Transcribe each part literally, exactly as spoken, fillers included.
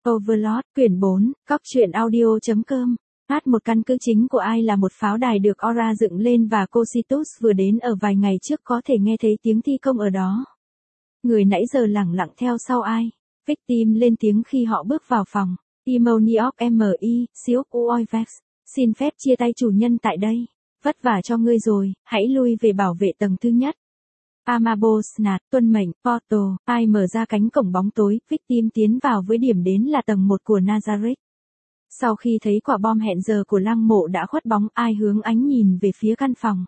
Overlord, quyển bốn, Cóc truyện audio.com. Hát một căn cứ chính của ai là một pháo đài được Aura dựng lên và Cocytus vừa đến ở vài ngày trước có thể nghe thấy tiếng thi công ở đó. Người nãy giờ lẳng lặng theo sau ai. Victim lên tiếng khi họ bước vào phòng. Imoniok mi, Siok Uoivex. Xin phép chia tay chủ nhân tại đây. Vất vả cho ngươi rồi, hãy lui về bảo vệ tầng thứ nhất. Amabosnat, tuân mệnh, Porto, ai mở ra cánh cổng bóng tối, Victim tiến vào với điểm đến là tầng một của Nazareth. Sau khi thấy quả bom hẹn giờ của lăng mộ đã khuất bóng, ai hướng ánh nhìn về phía căn phòng.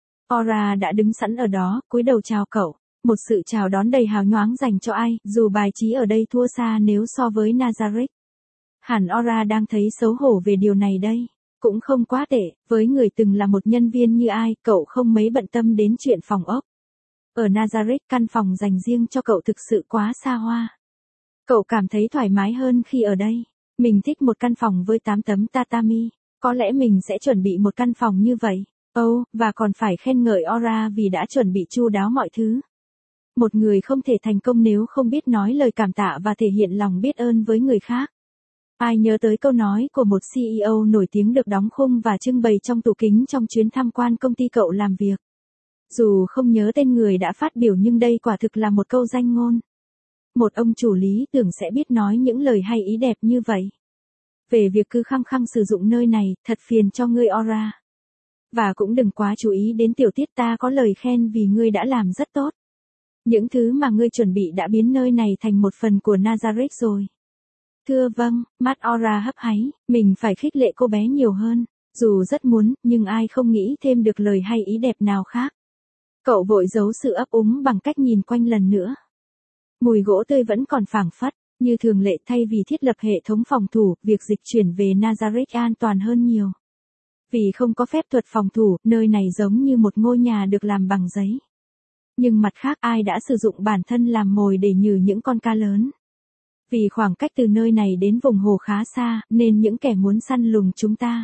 Aura đã đứng sẵn ở đó, cúi đầu chào cậu. Một sự chào đón đầy hào nhoáng dành cho ai, dù bài trí ở đây thua xa nếu so với Nazareth. Hẳn Aura đang thấy xấu hổ về điều này đây. Cũng không quá tệ, với người từng là một nhân viên như ai, cậu không mấy bận tâm đến chuyện phòng ốc. Ở Nazareth, căn phòng dành riêng cho cậu thực sự quá xa hoa. Cậu cảm thấy thoải mái hơn khi ở đây. Mình thích một căn phòng với tám tấm tatami. Có lẽ mình sẽ chuẩn bị một căn phòng như vậy. Oh, và còn phải khen ngợi Aura vì đã chuẩn bị chu đáo mọi thứ. Một người không thể thành công nếu không biết nói lời cảm tạ và thể hiện lòng biết ơn với người khác. Ai nhớ tới câu nói của một xê e ô nổi tiếng được đóng khung và trưng bày trong tủ kính trong chuyến tham quan công ty cậu làm việc. Dù không nhớ tên người đã phát biểu nhưng đây quả thực là một câu danh ngôn. Một ông chủ lý tưởng sẽ biết nói những lời hay ý đẹp như vậy. Về việc cứ khăng khăng sử dụng nơi này, thật phiền cho ngươi Aura. Và cũng đừng quá chú ý đến tiểu tiết, ta có lời khen vì ngươi đã làm rất tốt. Những thứ mà ngươi chuẩn bị đã biến nơi này thành một phần của Nazareth rồi. Thưa vâng, mắt Aura hấp háy, mình phải khích lệ cô bé nhiều hơn. Dù rất muốn, nhưng ai không nghĩ thêm được lời hay ý đẹp nào khác. Cậu vội giấu sự ấp úng bằng cách nhìn quanh lần nữa. Mùi gỗ tươi vẫn còn phảng phất, như thường lệ thay vì thiết lập hệ thống phòng thủ, việc dịch chuyển về Nazareth an toàn hơn nhiều. Vì không có phép thuật phòng thủ, nơi này giống như một ngôi nhà được làm bằng giấy. Nhưng mặt khác ai đã sử dụng bản thân làm mồi để nhử những con cá lớn. Vì khoảng cách từ nơi này đến vùng hồ khá xa, nên những kẻ muốn săn lùng chúng ta.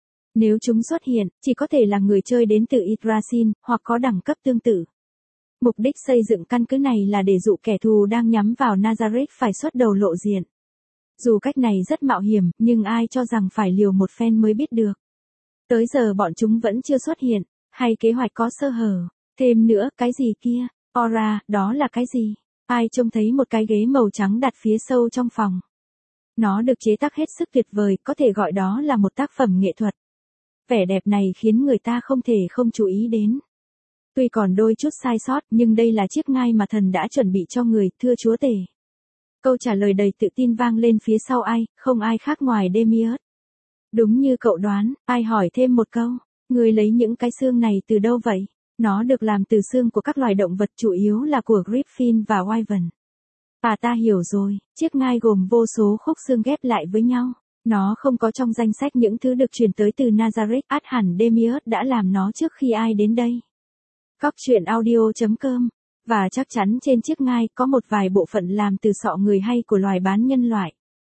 Nếu chúng xuất hiện, chỉ có thể là người chơi đến từ Yggdrasil, hoặc có đẳng cấp tương tự. Mục đích xây dựng căn cứ này là để dụ kẻ thù đang nhắm vào Nazareth phải xuất đầu lộ diện. Dù cách này rất mạo hiểm, nhưng ai cho rằng phải liều một phen mới biết được. Tới giờ bọn chúng vẫn chưa xuất hiện, hay kế hoạch có sơ hở. Thêm nữa, cái gì kia? Aura, đó là cái gì? Ai trông thấy một cái ghế màu trắng đặt phía sâu trong phòng. Nó được chế tác hết sức tuyệt vời, có thể gọi đó là một tác phẩm nghệ thuật. Vẻ đẹp này khiến người ta không thể không chú ý đến. Tuy còn đôi chút sai sót, nhưng đây là chiếc ngai mà thần đã chuẩn bị cho người, thưa chúa tể. Câu trả lời đầy tự tin vang lên phía sau ai, không ai khác ngoài Demiurge. Đúng như cậu đoán, ai hỏi thêm một câu, người lấy những cái xương này từ đâu vậy? Nó được làm từ xương của các loài động vật, chủ yếu là của Griffin và Wyvern. À ta hiểu rồi, chiếc ngai gồm vô số khúc xương ghép lại với nhau. Nó không có trong danh sách những thứ được truyền tới từ Nazareth, ắt hẳn Demiurge đã làm nó trước khi ai đến đây. Cóc truyện audio.com. Và chắc chắn trên chiếc ngai có một vài bộ phận làm từ sọ người hay của loài bán nhân loại.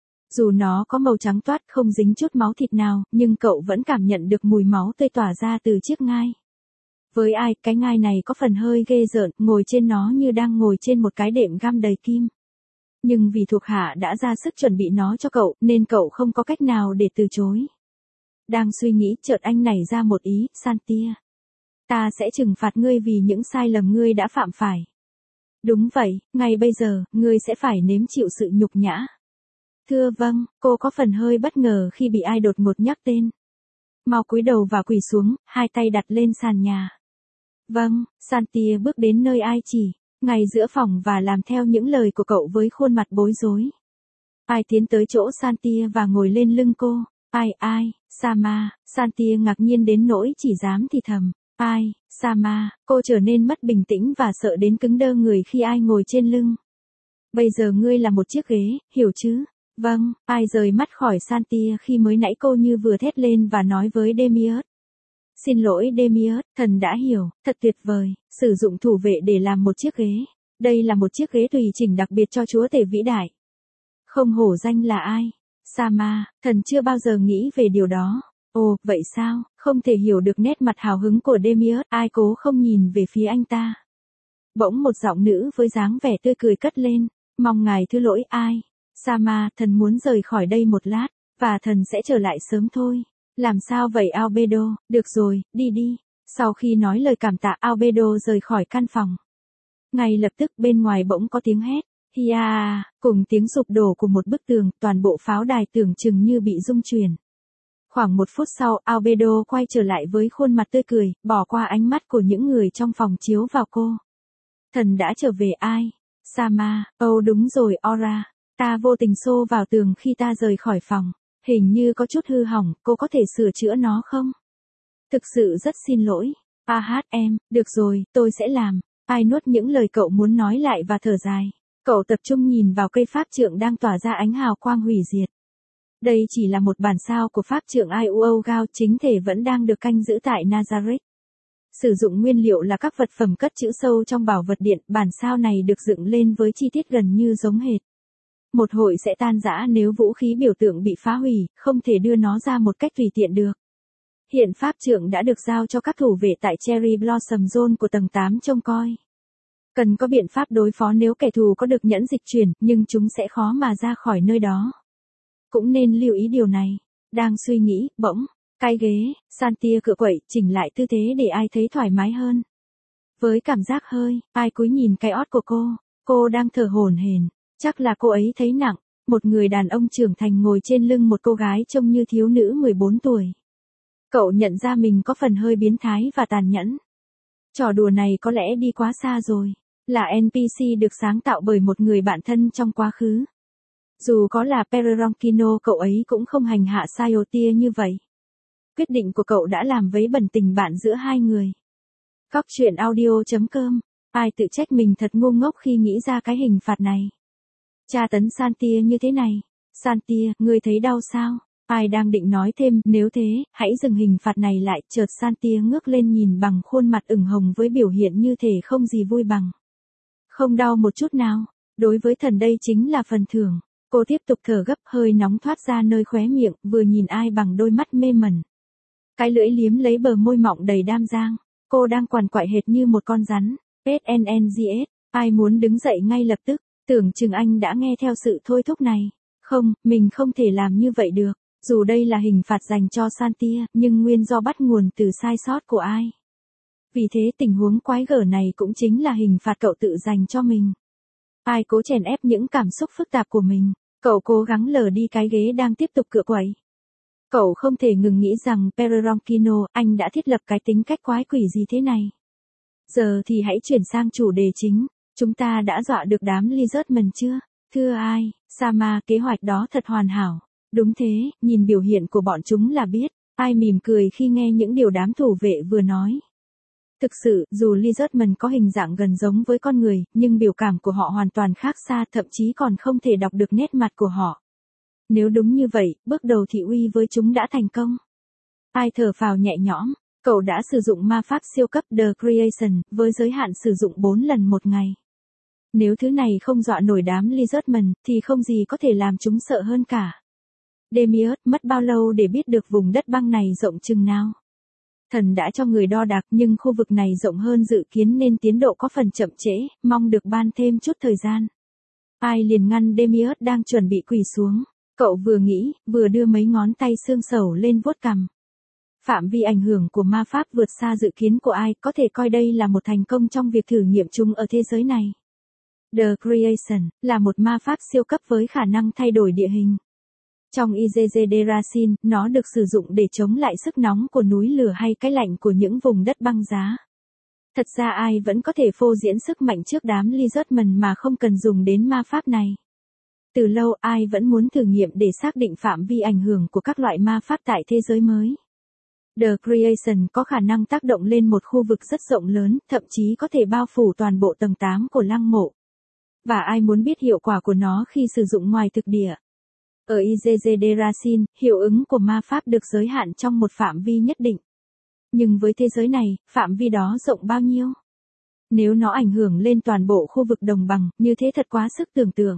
Dù nó có màu trắng toát không dính chút máu thịt nào, nhưng cậu vẫn cảm nhận được mùi máu tươi tỏa ra từ chiếc ngai. Với ai, cái ngai này có phần hơi ghê rợn, ngồi trên nó như đang ngồi trên một cái đệm găm đầy kim. Nhưng vì thuộc hạ đã ra sức chuẩn bị nó cho cậu, nên cậu không có cách nào để từ chối. Đang suy nghĩ, chợt anh nảy ra một ý, Santia. Ta sẽ trừng phạt ngươi vì những sai lầm ngươi đã phạm phải. Đúng vậy, ngay bây giờ, ngươi sẽ phải nếm chịu sự nhục nhã. Thưa vâng, cô có phần hơi bất ngờ khi bị ai đột ngột nhắc tên. Mau cúi đầu và quỳ xuống, hai tay đặt lên sàn nhà. Vâng, Santia bước đến nơi ai chỉ, ngay giữa phòng và làm theo những lời của cậu với khuôn mặt bối rối. Ai tiến tới chỗ Santia và ngồi lên lưng cô. Ai ai, Sama, Santia ngạc nhiên đến nỗi chỉ dám thì thầm. Ai, Sama, cô trở nên mất bình tĩnh và sợ đến cứng đơ người khi ai ngồi trên lưng. Bây giờ ngươi là một chiếc ghế, hiểu chứ? Vâng, ai rời mắt khỏi Santia khi mới nãy cô như vừa thét lên và nói với Demiurge. Xin lỗi Demiurge, thần đã hiểu, thật tuyệt vời, sử dụng thủ vệ để làm một chiếc ghế. Đây là một chiếc ghế tùy chỉnh đặc biệt cho chúa tể vĩ đại. Không hổ danh là ai? Sama, thần chưa bao giờ nghĩ về điều đó. Ồ, vậy sao, không thể hiểu được nét mặt hào hứng của Demiurge, ai cố không nhìn về phía anh ta. Bỗng một giọng nữ với dáng vẻ tươi cười cất lên, mong ngài thứ lỗi ai. Sama, thần muốn rời khỏi đây một lát, và thần sẽ trở lại sớm thôi. Làm sao vậy Albedo, được rồi, đi đi. Sau khi nói lời cảm tạ Albedo rời khỏi căn phòng. Ngay lập tức bên ngoài bỗng có tiếng hét. Hia, cùng tiếng sụp đổ của một bức tường, toàn bộ pháo đài tưởng chừng như bị rung chuyển. Khoảng một phút sau, Albedo quay trở lại với khuôn mặt tươi cười, bỏ qua ánh mắt của những người trong phòng chiếu vào cô. Thần đã trở về ai? Sama, oh đúng rồi Aura. Ta vô tình xô vào tường khi ta rời khỏi phòng. Hình như có chút hư hỏng, cô có thể sửa chữa nó không? Thực sự rất xin lỗi. A hát em, được rồi, tôi sẽ làm. Ai nuốt những lời cậu muốn nói lại và thở dài. Cậu tập trung nhìn vào cây pháp trượng đang tỏa ra ánh hào quang hủy diệt. Đây chỉ là một bản sao của pháp trượng Iuogao, chính thể vẫn đang được canh giữ tại Nazareth. Sử dụng nguyên liệu là các vật phẩm cất trữ sâu trong bảo vật điện, bản sao này được dựng lên với chi tiết gần như giống hệt. Một hội sẽ tan rã nếu vũ khí biểu tượng bị phá hủy, không thể đưa nó ra một cách tùy tiện được. Hiện pháp trượng đã được giao cho các thủ vệ tại Cherry Blossom Zone của tầng tám trông coi. Cần có biện pháp đối phó nếu kẻ thù có được nhẫn dịch chuyển, nhưng chúng sẽ khó mà ra khỏi nơi đó. Cũng nên lưu ý điều này. Đang suy nghĩ, bỗng, cái ghế, Santia cựa quậy, chỉnh lại tư thế để ai thấy thoải mái hơn. Với cảm giác hơi, ai cúi nhìn cái ót của cô, cô đang thở hổn hển, chắc là cô ấy thấy nặng, một người đàn ông trưởng thành ngồi trên lưng một cô gái trông như thiếu nữ mười bốn tuổi. Cậu nhận ra mình có phần hơi biến thái và tàn nhẫn. Trò đùa này có lẽ đi quá xa rồi, là en pê xê được sáng tạo bởi một người bạn thân trong quá khứ. Dù có là Pereronkino, cậu ấy cũng không hành hạ Sayotia như vậy. Quyết định của cậu đã làm vấy bẩn tình bạn giữa hai người. Cóc truyện audio chấm com. Ai tự trách mình thật ngu ngốc khi nghĩ ra cái hình phạt này. Tra tấn Santia như thế này. Santia, ngươi thấy đau sao? Ai đang định nói thêm, nếu thế, hãy dừng hình phạt này lại. Chợt Santia ngước lên nhìn bằng khuôn mặt ửng hồng với biểu hiện như thể không gì vui bằng. Không đau một chút nào. Đối với thần đây chính là phần thưởng. Cô tiếp tục thở gấp, hơi nóng thoát ra nơi khóe miệng, vừa nhìn ai bằng đôi mắt mê mẩn. Cái lưỡi liếm lấy bờ môi mọng đầy đam giang. Cô đang quằn quại hệt như một con rắn. ét en en giê ét, ai muốn đứng dậy ngay lập tức, tưởng chừng anh đã nghe theo sự thôi thúc này. Không, mình không thể làm như vậy được. Dù đây là hình phạt dành cho Santia, nhưng nguyên do bắt nguồn từ sai sót của ai. Vì thế tình huống quái gở này cũng chính là hình phạt cậu tự dành cho mình. Ai cố chèn ép những cảm xúc phức tạp của mình. Cậu cố gắng lờ đi cái ghế đang tiếp tục cựa quậy. Cậu không thể ngừng nghĩ rằng Pereronkino, anh đã thiết lập cái tính cách quái quỷ gì thế này. Giờ thì hãy chuyển sang chủ đề chính. Chúng ta đã dọa được đám Lizardman chưa? Thưa ai, Sama, kế hoạch đó thật hoàn hảo. Đúng thế, nhìn biểu hiện của bọn chúng là biết. Ai mỉm cười khi nghe những điều đám thủ vệ vừa nói. Thực sự, dù Lizardman có hình dạng gần giống với con người, nhưng biểu cảm của họ hoàn toàn khác xa, thậm chí còn không thể đọc được nét mặt của họ. Nếu đúng như vậy, bước đầu thị uy với chúng đã thành công. Ai thở phào nhẹ nhõm, cậu đã sử dụng ma pháp siêu cấp The Creation, với giới hạn sử dụng bốn lần một ngày. Nếu thứ này không dọa nổi đám Lizardman, thì không gì có thể làm chúng sợ hơn cả. Demiurge, mất bao lâu để biết được vùng đất băng này rộng chừng nào? Thần đã cho người đo đạc nhưng khu vực này rộng hơn dự kiến nên tiến độ có phần chậm trễ, mong được ban thêm chút thời gian. Ai liền ngăn Demiurge đang chuẩn bị quỳ xuống. Cậu vừa nghĩ, vừa đưa mấy ngón tay xương sầu lên vuốt cằm. Phạm vi ảnh hưởng của ma pháp vượt xa dự kiến của ai, có thể coi đây là một thành công trong việc thử nghiệm chúng ở thế giới này. The Creation là một ma pháp siêu cấp với khả năng thay đổi địa hình. Trong i giê giê Derasin, nó được sử dụng để chống lại sức nóng của núi lửa hay cái lạnh của những vùng đất băng giá. Thật ra ai vẫn có thể phô diễn sức mạnh trước đám Lizardman mà không cần dùng đến ma pháp này. Từ lâu ai vẫn muốn thử nghiệm để xác định phạm vi ảnh hưởng của các loại ma pháp tại thế giới mới. The Creation có khả năng tác động lên một khu vực rất rộng lớn, thậm chí có thể bao phủ toàn bộ tầng tám của lăng mộ. Và ai muốn biết hiệu quả của nó khi sử dụng ngoài thực địa. Ở i giê giê Derasin, hiệu ứng của ma pháp được giới hạn trong một phạm vi nhất định. Nhưng với thế giới này, phạm vi đó rộng bao nhiêu? Nếu nó ảnh hưởng lên toàn bộ khu vực đồng bằng, như thế thật quá sức tưởng tượng.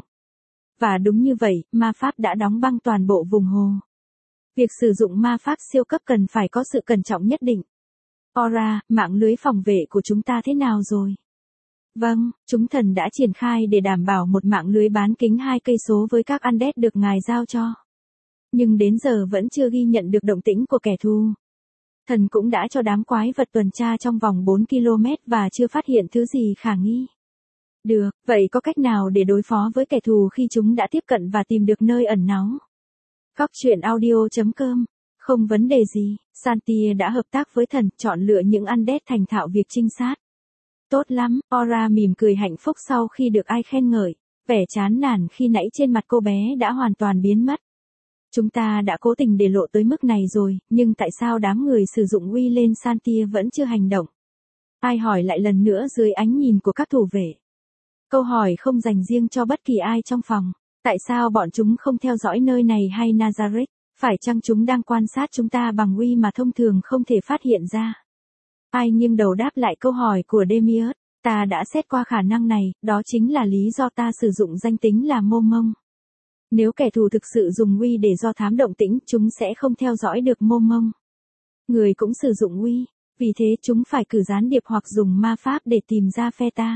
Và đúng như vậy, ma pháp đã đóng băng toàn bộ vùng hồ. Việc sử dụng ma pháp siêu cấp cần phải có sự cẩn trọng nhất định. Aura, mạng lưới phòng vệ của chúng ta thế nào rồi? Vâng, chúng thần đã triển khai để đảm bảo một mạng lưới bán kính hai cây số với các undead được ngài giao cho. Nhưng đến giờ vẫn chưa ghi nhận được động tĩnh của kẻ thù. Thần cũng đã cho đám quái vật tuần tra trong vòng bốn ki lô mét và chưa phát hiện thứ gì khả nghi. Được, vậy có cách nào để đối phó với kẻ thù khi chúng đã tiếp cận và tìm được nơi ẩn náu? Góc truyện audio chấm com. Không vấn đề gì, Santia đã hợp tác với thần, chọn lựa những undead thành thạo việc trinh sát. Tốt lắm, Aura mỉm cười hạnh phúc sau khi được ai khen ngợi, vẻ chán nản khi nãy trên mặt cô bé đã hoàn toàn biến mất. Chúng ta đã cố tình để lộ tới mức này rồi, nhưng tại sao đám người sử dụng uy lên Santia vẫn chưa hành động? Ai hỏi lại lần nữa dưới ánh nhìn của các thủ vệ. Câu hỏi không dành riêng cho bất kỳ ai trong phòng. Tại sao bọn chúng không theo dõi nơi này hay Nazareth? Phải chăng chúng đang quan sát chúng ta bằng uy mà thông thường không thể phát hiện ra? Ai nghiêng đầu đáp lại câu hỏi của Demiurge. Ta đã xét qua khả năng này, đó chính là lý do ta sử dụng danh tính là Mô Mông. Nếu kẻ thù thực sự dùng uy để do thám động tĩnh, chúng sẽ không theo dõi được Mô Mông. Người cũng sử dụng uy, vì thế chúng phải cử gián điệp hoặc dùng ma pháp để tìm ra phe ta.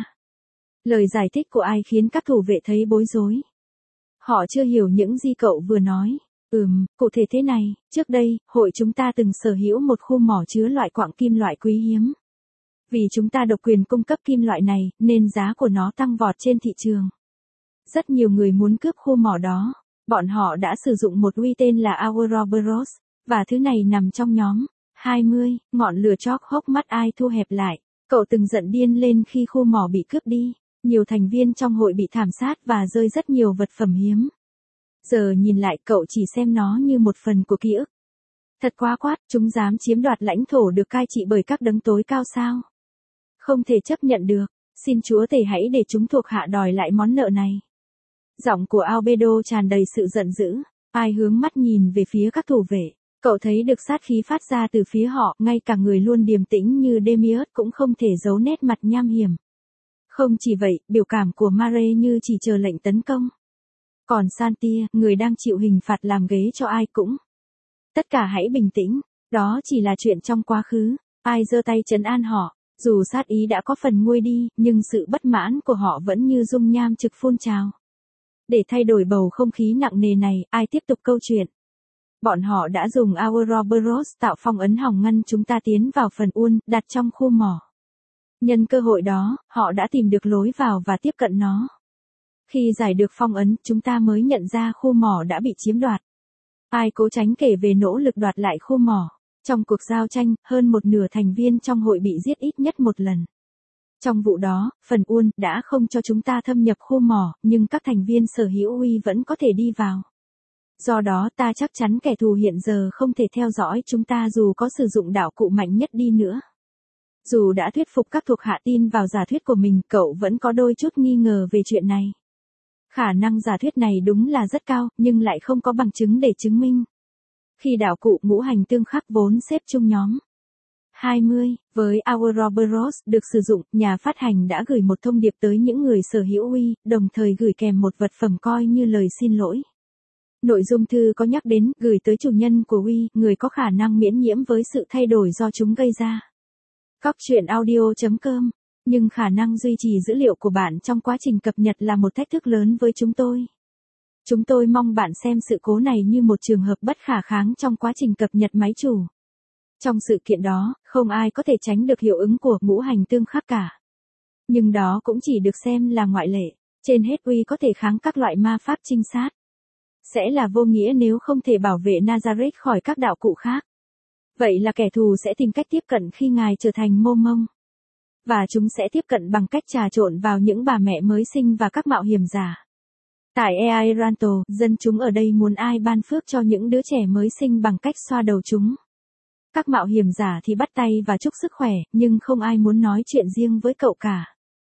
Lời giải thích của ai khiến các thủ vệ thấy bối rối. Họ chưa hiểu những gì cậu vừa nói. Ừm, cụ thể thế này, trước đây, hội chúng ta từng sở hữu một khu mỏ chứa loại quặng kim loại quý hiếm. Vì chúng ta độc quyền cung cấp kim loại này, nên giá của nó tăng vọt trên thị trường. Rất nhiều người muốn cướp khu mỏ đó. Bọn họ đã sử dụng một uy tên là Ouroboros, và thứ này nằm trong nhóm hai mươi, ngọn lửa chóp hốc mắt ai thu hẹp lại. Cậu từng giận điên lên khi khu mỏ bị cướp đi. Nhiều thành viên trong hội bị thảm sát và rơi rất nhiều vật phẩm hiếm. Giờ nhìn lại cậu chỉ xem nó như một phần của ký ức. Thật quá quát, chúng dám chiếm đoạt lãnh thổ được cai trị bởi các đấng tối cao sao? Không thể chấp nhận được, xin Chúa Tể hãy để chúng thuộc hạ đòi lại món nợ này. Giọng của Albedo tràn đầy sự giận dữ, ai hướng mắt nhìn về phía các thủ vệ, cậu thấy được sát khí phát ra từ phía họ, ngay cả người luôn điềm tĩnh như Demiurge cũng không thể giấu nét mặt nham hiểm. Không chỉ vậy, biểu cảm của Mare như chỉ chờ lệnh tấn công. Còn Santia, người đang chịu hình phạt làm ghế cho ai cũng. Tất cả hãy bình tĩnh, đó chỉ là chuyện trong quá khứ, ai giơ tay trấn an họ, dù sát ý đã có phần nguôi đi, nhưng sự bất mãn của họ vẫn như dung nham trực phun trào. Để thay đổi bầu không khí nặng nề này, ai tiếp tục câu chuyện. Bọn họ đã dùng Ouroboros tạo phong ấn hòng ngăn chúng ta tiến vào phần Uôn, đặt trong khu mỏ. Nhân cơ hội đó, họ đã tìm được lối vào và tiếp cận nó. Khi giải được phong ấn, chúng ta mới nhận ra khu mỏ đã bị chiếm đoạt. Ai cố tránh kể về nỗ lực đoạt lại khu mỏ. Trong cuộc giao tranh, hơn một nửa thành viên trong hội bị giết ít nhất một lần. Trong vụ đó, phần Uôn đã không cho chúng ta thâm nhập khu mỏ, nhưng các thành viên sở hữu uy vẫn có thể đi vào. Do đó ta chắc chắn kẻ thù hiện giờ không thể theo dõi chúng ta dù có sử dụng đạo cụ mạnh nhất đi nữa. Dù đã thuyết phục các thuộc hạ tin vào giả thuyết của mình, cậu vẫn có đôi chút nghi ngờ về chuyện này. Khả năng giả thuyết này đúng là rất cao, nhưng lại không có bằng chứng để chứng minh. Khi đạo cụ ngũ hành tương khắc vốn xếp chung nhóm hai mươi, với Ouroboros được sử dụng, nhà phát hành đã gửi một thông điệp tới những người sở hữu uy, đồng thời gửi kèm một vật phẩm coi như lời xin lỗi. Nội dung thư có nhắc đến, gửi tới chủ nhân của uy, người có khả năng miễn nhiễm với sự thay đổi do chúng gây ra. Góc truyện audio chấm com. Nhưng khả năng duy trì dữ liệu của bạn trong quá trình cập nhật là một thách thức lớn với chúng tôi. Chúng tôi mong bạn xem sự cố này như một trường hợp bất khả kháng trong quá trình cập nhật máy chủ. Trong sự kiện đó, không ai có thể tránh được hiệu ứng của ngũ hành tương khắc cả. Nhưng đó cũng chỉ được xem là ngoại lệ. Trên hết uy có thể kháng các loại ma pháp trinh sát. Sẽ là vô nghĩa nếu không thể bảo vệ Nazareth khỏi các đạo cụ khác. Vậy là kẻ thù sẽ tìm cách tiếp cận khi ngài trở thành Mô Mông. Và chúng sẽ tiếp cận bằng cách trà trộn vào những bà mẹ mới sinh và các mạo hiểm giả. Tại Eairanto, dân chúng ở đây muốn ai ban phước cho những đứa trẻ mới sinh bằng cách xoa đầu chúng. Các mạo hiểm giả thì bắt tay và chúc sức khỏe, nhưng không ai muốn nói chuyện riêng với cậu cả.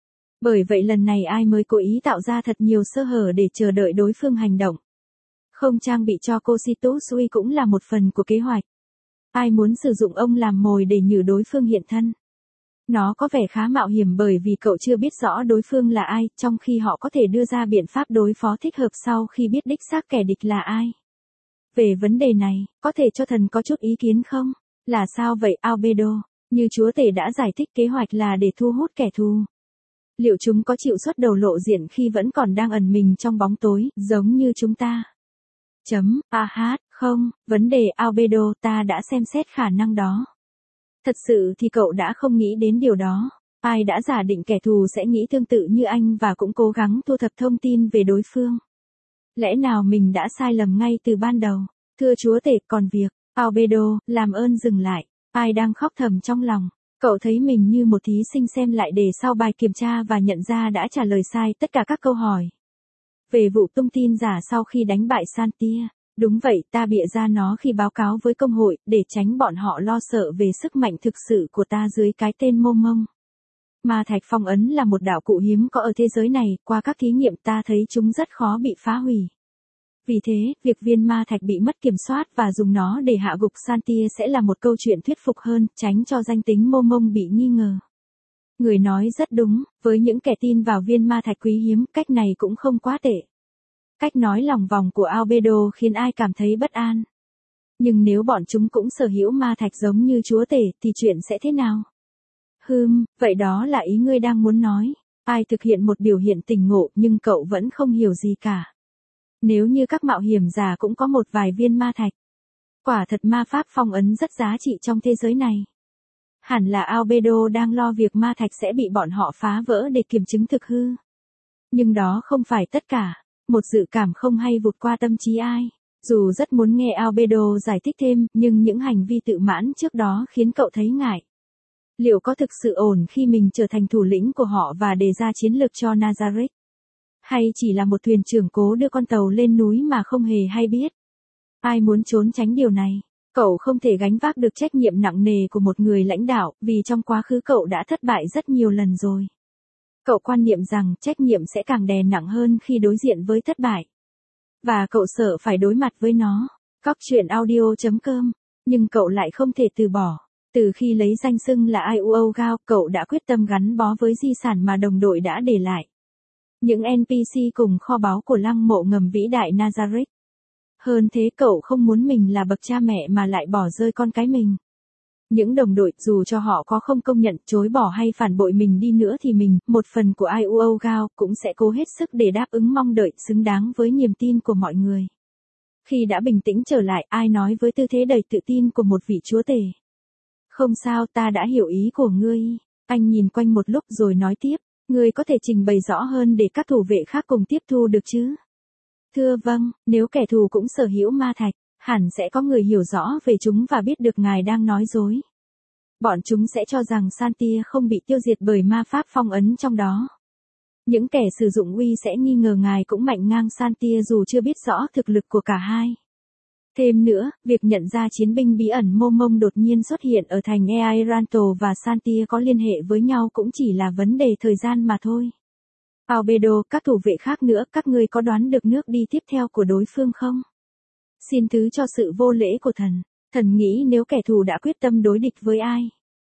Bởi vậy lần này ai mới cố ý tạo ra thật nhiều sơ hở để chờ đợi đối phương hành động. Không trang bị cho Cositus Uy cũng là một phần của kế hoạch. Ai muốn sử dụng ông làm mồi để nhử đối phương hiện thân. Nó có vẻ khá mạo hiểm bởi vì cậu chưa biết rõ đối phương là ai, trong khi họ có thể đưa ra biện pháp đối phó thích hợp sau khi biết đích xác kẻ địch là ai. Về vấn đề này, có thể cho thần có chút ý kiến không? Là sao vậy Albedo? Như chúa tể đã giải thích kế hoạch là để thu hút kẻ thù. Liệu chúng có chịu xuất đầu lộ diện khi vẫn còn đang ẩn mình trong bóng tối, giống như chúng ta? Chấm, a hát, không, vấn đề albedo ta đã xem xét khả năng đó. Thật sự thì cậu đã không nghĩ đến điều đó. Ai đã giả định kẻ thù sẽ nghĩ tương tự như anh và cũng cố gắng thu thập thông tin về đối phương? Lẽ nào mình đã sai lầm ngay từ ban đầu? Thưa chúa tể, còn việc, albedo, làm ơn dừng lại. Ai đang khóc thầm trong lòng. Cậu thấy mình như một thí sinh xem lại đề sau bài kiểm tra và nhận ra đã trả lời sai tất cả các câu hỏi. Về vụ tung tin giả sau khi đánh bại Santia. Đúng vậy, ta bịa ra nó khi báo cáo với công hội, để tránh bọn họ lo sợ về sức mạnh thực sự của ta dưới cái tên Mô Mông. Ma thạch phong ấn là một đạo cụ hiếm có ở thế giới này, qua các thí nghiệm ta thấy chúng rất khó bị phá hủy. Vì thế, việc viên ma thạch bị mất kiểm soát và dùng nó để hạ gục Santia sẽ là một câu chuyện thuyết phục hơn, tránh cho danh tính Mô Mông bị nghi ngờ. Người nói rất đúng, với những kẻ tin vào viên ma thạch quý hiếm, cách này cũng không quá tệ. Cách nói lòng vòng của albedo khiến ai cảm thấy bất an. Nhưng nếu bọn chúng cũng sở hữu ma thạch giống như chúa tể, thì chuyện sẽ thế nào? Hừm, vậy đó là ý ngươi đang muốn nói. Ai thực hiện một biểu hiện tỉnh ngộ nhưng cậu vẫn không hiểu gì cả. Nếu như các mạo hiểm giả cũng có một vài viên ma thạch. Quả thật ma pháp phong ấn rất giá trị trong thế giới này. Hẳn là albedo đang lo việc ma thạch sẽ bị bọn họ phá vỡ để kiểm chứng thực hư. Nhưng đó không phải tất cả. Một dự cảm không hay vụt qua tâm trí ai. Dù rất muốn nghe albedo giải thích thêm, nhưng những hành vi tự mãn trước đó khiến cậu thấy ngại. Liệu có thực sự ổn khi mình trở thành thủ lĩnh của họ và đề ra chiến lược cho Nazareth? Hay chỉ là một thuyền trưởng cố đưa con tàu lên núi mà không hề hay biết? Ai muốn trốn tránh điều này? Cậu không thể gánh vác được trách nhiệm nặng nề của một người lãnh đạo, vì trong quá khứ cậu đã thất bại rất nhiều lần rồi. Cậu quan niệm rằng trách nhiệm sẽ càng đè nặng hơn khi đối diện với thất bại. Và cậu sợ phải đối mặt với nó. Cóc truyện audio chấm com. Nhưng cậu lại không thể từ bỏ. Từ khi lấy danh xưng là i u o Gao, cậu đã quyết tâm gắn bó với di sản mà đồng đội đã để lại. Những en pê xê cùng kho báu của lăng mộ ngầm vĩ đại Nazareth. Hơn thế, cậu không muốn mình là bậc cha mẹ mà lại bỏ rơi con cái mình. Những đồng đội, dù cho họ có không công nhận, chối bỏ hay phản bội mình đi nữa thì mình, một phần của i u o Gao, cũng sẽ cố hết sức để đáp ứng mong đợi, xứng đáng với niềm tin của mọi người. Khi đã bình tĩnh trở lại, ai nói với tư thế đầy tự tin của một vị chúa tể. Không sao, ta đã hiểu ý của ngươi. Anh nhìn quanh một lúc rồi nói tiếp, ngươi có thể trình bày rõ hơn để các thủ vệ khác cùng tiếp thu được chứ? Thưa vâng, nếu kẻ thù cũng sở hữu ma thạch, hẳn sẽ có người hiểu rõ về chúng và biết được ngài đang nói dối. Bọn chúng sẽ cho rằng Santia không bị tiêu diệt bởi ma pháp phong ấn trong đó. Những kẻ sử dụng uy sẽ nghi ngờ ngài cũng mạnh ngang Santia dù chưa biết rõ thực lực của cả hai. Thêm nữa, việc nhận ra chiến binh bí ẩn Mô Mông đột nhiên xuất hiện ở thành Eairanto và Santia có liên hệ với nhau cũng chỉ là vấn đề thời gian mà thôi. Albedo, các thủ vệ khác nữa, các ngươi có đoán được nước đi tiếp theo của đối phương không? Xin thứ cho sự vô lễ của thần. Thần nghĩ nếu kẻ thù đã quyết tâm đối địch với ai,